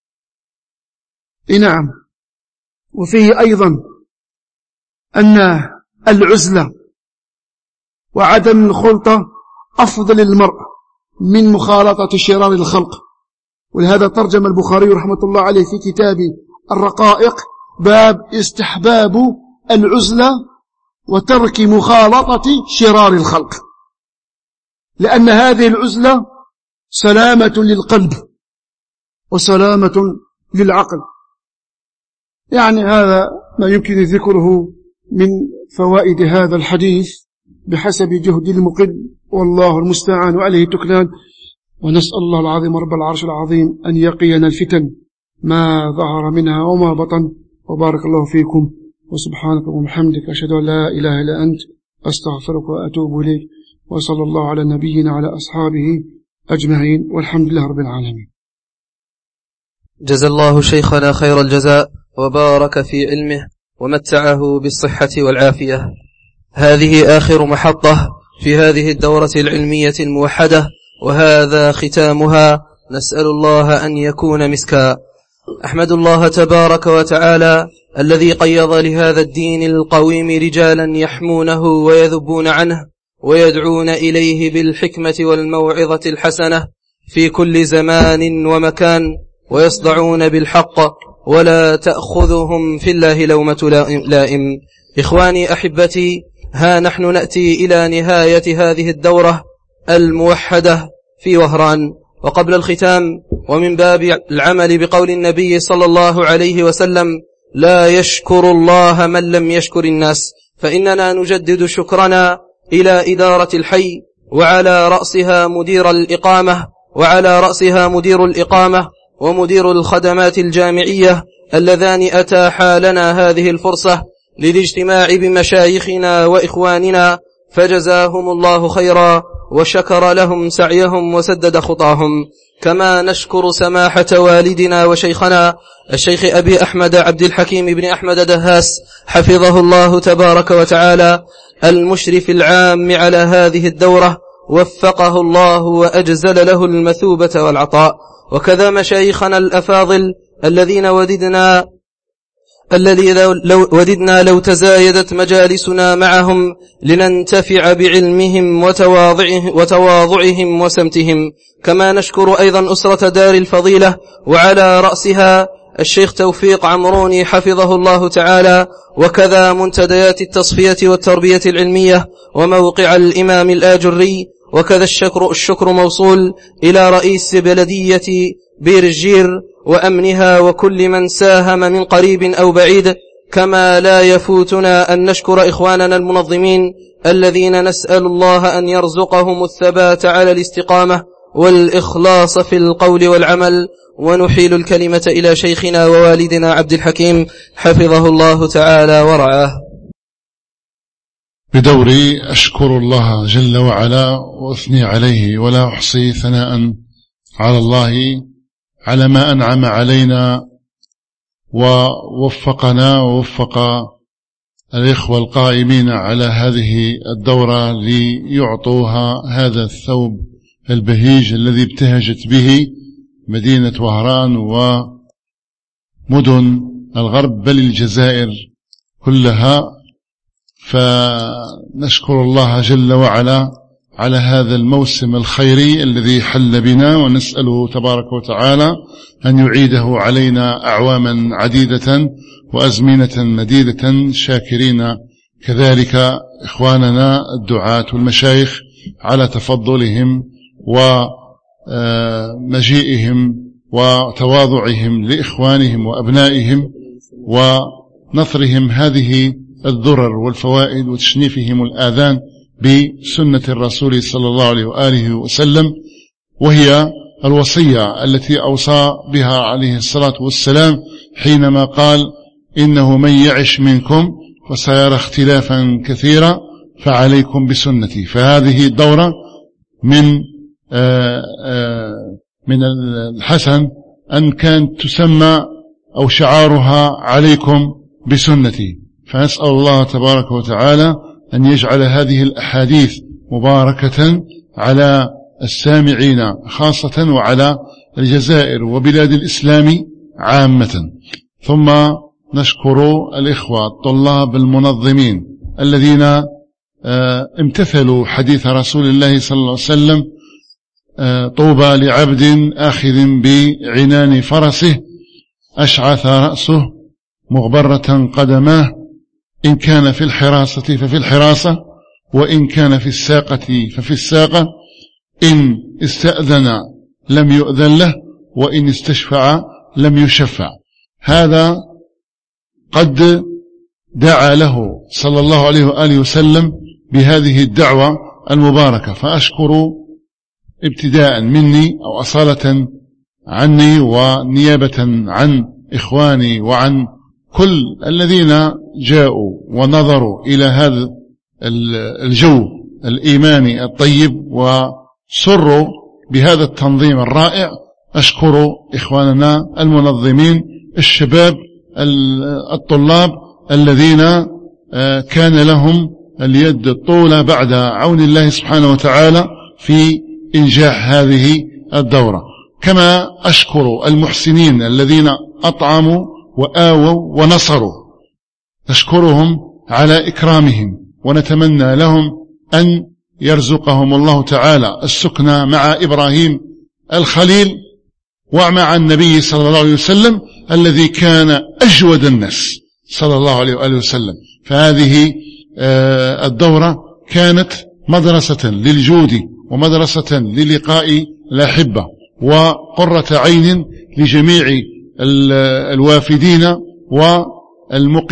نعم. وفيه أيضا أن العزلة وعدم الخلطة أفضل للمرء من مخالطة شرار الخلق، ولهذا ترجم البخاري رحمة الله عليه في كتاب الرقائق باب استحباب العزلة وترك مخالطة شرار الخلق، لأن هذه العزلة سلامة للقلب وسلامة للعقل. يعني هذا ما يمكن ذكره من فوائد هذا الحديث بحسب جهد المقل، والله المستعان وعليه تكلان. ونسأل الله العظيم رب العرش العظيم أن يقينا الفتن ما ظهر منها وما بطن. وبارك الله فيكم، وسبحانك وبحمدك أشهد أن لا إله إلا أنت أستغفرك وأتوب إليك، وصلى الله على نبينا على أصحابه أجمعين، والحمد لله رب العالمين. جزا الله شيخنا خير الجزاء وبارك في علمه ومتعه بالصحة والعافية. هذه آخر محطة في هذه الدورة العلمية الموحدة، وهذا ختامها. نسأل الله أن يكون مسكا. أحمد الله تبارك وتعالى الذي قيض لهذا الدين القويم رجالا يحمونه ويذبون عنه ويدعون إليه بالحكمة والموعظة الحسنة في كل زمان ومكان، ويصدعون بالحق ولا تأخذهم في الله لومة لائم. إخواني أحبتي، ها نحن نأتي إلى نهاية هذه الدورة الموحدة في وهران. وقبل الختام، ومن باب العمل بقول النبي صلى الله عليه وسلم: لا يشكر الله من لم يشكر الناس، فإننا نجدد شكرنا إلى إدارة الحي وعلى رأسها مدير الإقامة وعلى رأسها مدير الإقامة ومدير الخدمات الجامعية اللذان أتاحا لنا هذه الفرصة للاجتماع بمشايخنا وإخواننا، فجزاهم الله خيرا وشكر لهم سعيهم وسدد خطاهم. كما نشكر سماحة والدنا وشيخنا الشيخ أبي أحمد عبد الحكيم بن أحمد دهاس حفظه الله تبارك وتعالى المشرف العام على هذه الدورة، وفقه الله وأجزل له المثوبة والعطاء. وكذا مشايخنا الأفاضل الذين وددنا الذي لو وددنا لو تزايدت مجالسنا معهم لننتفع بعلمهم وتواضعهم, وتواضعهم وسمتهم. كما نشكر أيضا أسرة دار الفضيلة وعلى رأسها الشيخ توفيق عمروني حفظه الله تعالى، وكذا منتديات التصفية والتربية العلمية وموقع الإمام الآجري. وكذا الشكر, الشكر موصول إلى رئيس بلدية بير الجير وأمنها وكل من ساهم من قريب أو بعيد. كما لا يفوتنا أن نشكر إخواننا المنظمين الذين نسأل الله أن يرزقهم الثبات على الاستقامة والإخلاص في القول والعمل. ونحيل الكلمة إلى شيخنا ووالدنا عبد الحكيم حفظه الله تعالى ورعاه. بدوري أشكر الله جل وعلا وأثني عليه ولا أحصي ثناء على الله على ما أنعم علينا ووفقنا ووفق الإخوة القائمين على هذه الدورة ليعطوها هذا الثوب البهيج الذي ابتهجت به مدينة وهران ومدن الغرب بل الجزائر كلها. فنشكر الله جل وعلا على هذا الموسم الخيري الذي حل بنا، ونسأله تبارك وتعالى أن يعيده علينا أعواما عديدة وأزمنة مديدة، شاكرين كذلك إخواننا الدعاة والمشايخ على تفضلهم ومجيئهم وتواضعهم لإخوانهم وأبنائهم ونثرهم هذه الذرر والفوائد وتشنيفهم الآذان بسنة الرسول صلى الله عليه وآله وسلم، وهي الوصية التي أوصى بها عليه الصلاة والسلام حينما قال: إنه من يعش منكم فسيرى اختلافا كثيرا فعليكم بسنتي. فهذه الدورة من آآ آآ من الحسن أن كانت تسمى أو شعارها عليكم بسنتي. فنسأل الله تبارك وتعالى أن يجعل هذه الأحاديث مباركة على السامعين خاصة وعلى الجزائر وبلاد الإسلام عامة. ثم نشكر الإخوة الطلاب المنظمين الذين امتثلوا حديث رسول الله صلى الله عليه وسلم: طوبى لعبد آخذ بعنان فرسه أشعث رأسه مغبرة قدماه، إن كان في الحراسة ففي الحراسة، وإن كان في الساقة ففي الساقة، إن استأذن لم يؤذن له، وإن استشفع لم يشفع. هذا قد دعا له صلى الله عليه وآله وسلم بهذه الدعوة المباركة. فأشكر ابتداء مني أو أصالة عني ونيابة عن إخواني وعن كل الذين جاءوا ونظروا إلى هذا الجو الإيماني الطيب وسروا بهذا التنظيم الرائع. أشكر إخواننا المنظمين الشباب الطلاب الذين كان لهم اليد الطولة بعد عون الله سبحانه وتعالى في إنجاح هذه الدورة. كما أشكر المحسنين الذين أطعموا وآووا ونصروا، نشكرهم على إكرامهم، ونتمنى لهم أن يرزقهم الله تعالى السكنى مع إبراهيم الخليل ومع النبي صلى الله عليه وسلم الذي كان أجود الناس صلى الله عليه وآله وسلم. فهذه الدورة كانت مدرسة للجود ومدرسة للقاء الأحبة وقرة عين لجميع الوافدين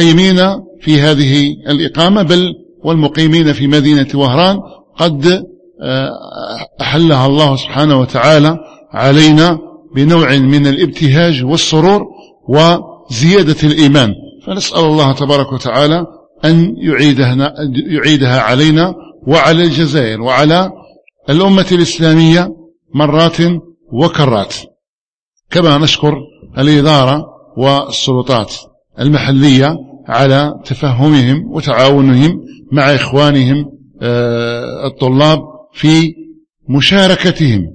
والمقيمين في هذه الإقامة، بل والمقيمين في مدينة وهران. قد أحلها الله سبحانه وتعالى علينا بنوع من الابتهاج والسرور وزيادة الإيمان. فنسأل الله تبارك وتعالى أن يعيدها, يعيدها علينا وعلى الجزائر وعلى الأمة الإسلامية مرات وكرات. كما نشكر الإدارة والسلطات المحلية على تفهمهم وتعاونهم مع إخوانهم الطلاب في مشاركتهم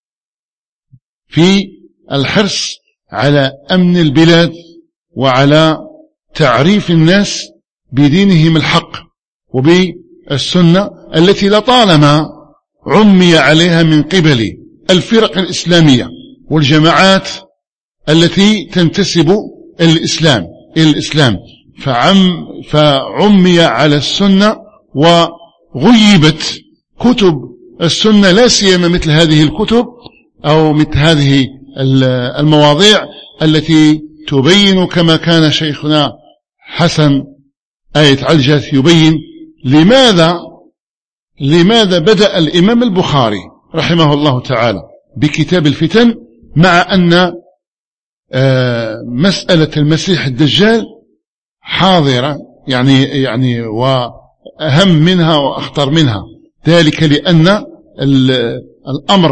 في الحرص على أمن البلاد وعلى تعريف الناس بدينهم الحق وبالسنة التي لطالما عمي عليها من قبل الفرق الإسلامية والجماعات التي تنتسب الإسلام الإسلام فعم فعمي على السنة وغيبت كتب السنة، لا سيما مثل هذه الكتب أو مثل هذه المواضيع التي تبين كما كان شيخنا حسن آية علجة يبين لماذا لماذا بدأ الإمام البخاري رحمه الله تعالى بكتاب الفتن، مع أن مسألة المسيح الدجال حاضرة يعني يعني وأهم منها وأخطر منها، ذلك لأن الأمر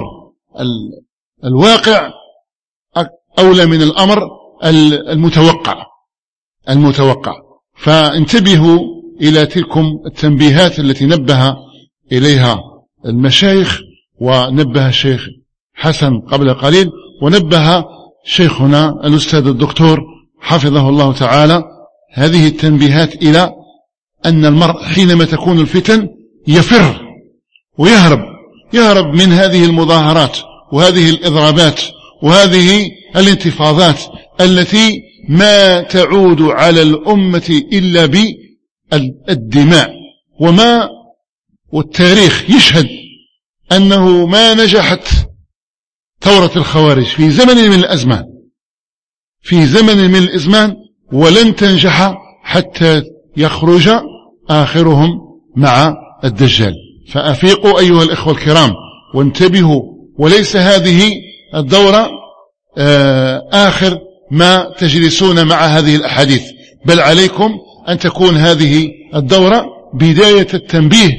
الواقع أولى من الأمر المتوقع المتوقع فانتبهوا إلى تلكم التنبيهات التي نبه إليها المشايخ، ونبه الشيخ حسن قبل قليل، ونبه شيخنا الأستاذ الدكتور حفظه الله تعالى هذه التنبيهات إلى أن المرء حينما تكون الفتن يفر ويهرب يهرب من هذه المظاهرات وهذه الإضرابات وهذه الانتفاضات التي ما تعود على الأمة إلا بالدماء. وما والتاريخ يشهد أنه ما نجحت ثورة الخوارج في زمن من الأزمان في زمن من الأزمان ولن تنجح حتى يخرج آخرهم مع الدجال. فأفيقوا أيها الإخوة الكرام وانتبهوا، وليس هذه الدورة آخر ما تجلسون مع هذه الأحاديث، بل عليكم أن تكون هذه الدورة بداية التنبيه،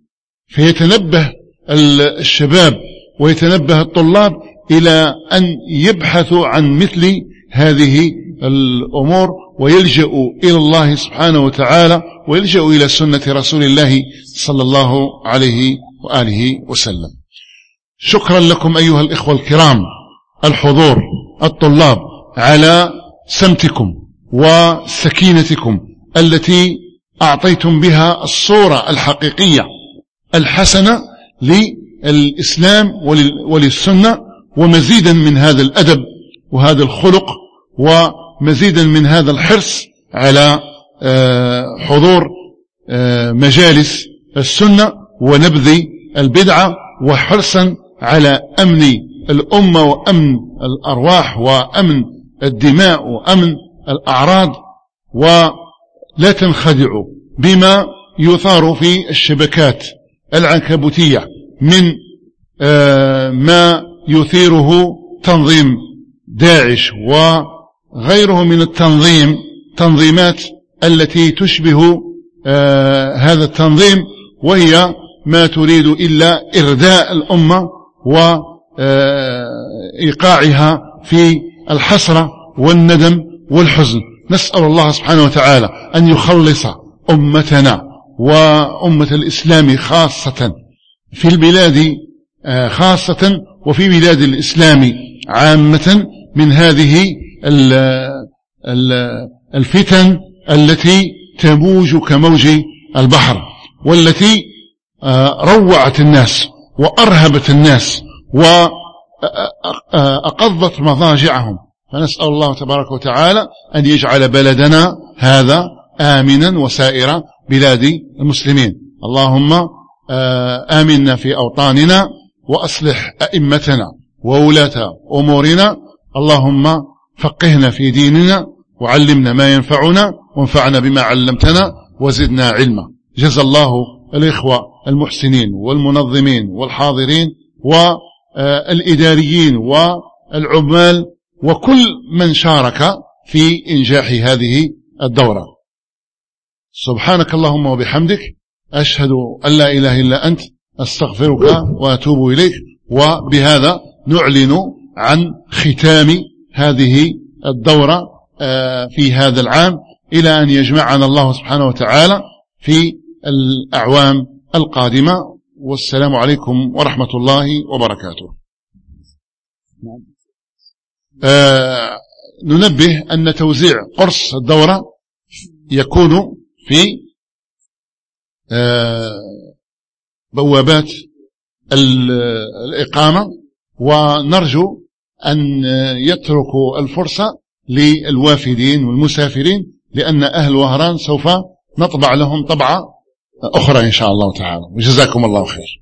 فيتنبه الشباب ويتنبه الطلاب إلى أن يبحثوا عن مثل هذه الأمور ويلجأوا إلى الله سبحانه وتعالى ويلجأوا إلى سنة رسول الله صلى الله عليه وآله وسلم. شكرا لكم أيها الإخوة الكرام الحضور الطلاب على سمتكم وسكينتكم التي أعطيتم بها الصورة الحقيقية الحسنة للإسلام وللسنة، ومزيدا من هذا الأدب وهذا الخلق ومزيدا من هذا الحرص على حضور مجالس السنة ونبذ البدعة، وحرصا على أمن الأمة وأمن الأرواح وأمن الدماء وأمن الأعراض. ولا تنخدعوا بما يثار في الشبكات العنكبوتية من ما يثيره تنظيم داعش وغيره من التنظيم تنظيمات التي تشبه هذا التنظيم، وهي ما تريد إلا إرداء الأمة وإيقاعها في الحسرة والندم والحزن. نسأل الله سبحانه وتعالى أن يخلص أمتنا وأمة الإسلام خاصة في البلاد خاصة وفي بلاد الإسلام عامة من هذه الفتن التي تموج كموج البحر، والتي روعت الناس وأرهبت الناس وأقضت مضاجعهم. فنسأل الله تبارك وتعالى أن يجعل بلدنا هذا آمنا وسائر بلاد المسلمين. اللهم آمنا في أوطاننا وأصلح أئمتنا وولاة أمورنا. اللهم فقهنا في ديننا وعلمنا ما ينفعنا وانفعنا بما علمتنا وزدنا علما. جزا الله الإخوة المحسنين والمنظمين والحاضرين والإداريين والعمال وكل من شارك في إنجاح هذه الدورة. سبحانك اللهم وبحمدك، أشهد أن لا إله إلا أنت، أستغفرك وأتوب إليك. وبهذا نعلن عن ختام هذه الدورة في هذا العام، إلى أن يجمعنا الله سبحانه وتعالى في الأعوام القادمة. والسلام عليكم ورحمة الله وبركاته. آه ننبه أن توزيع قرص الدورة يكون في آه بوابات الإقامة، ونرجو أن يتركوا الفرصة للوافدين والمسافرين، لأن أهل وهران سوف نطبع لهم طبعة أخرى إن شاء الله تعالى. وجزاكم الله خير.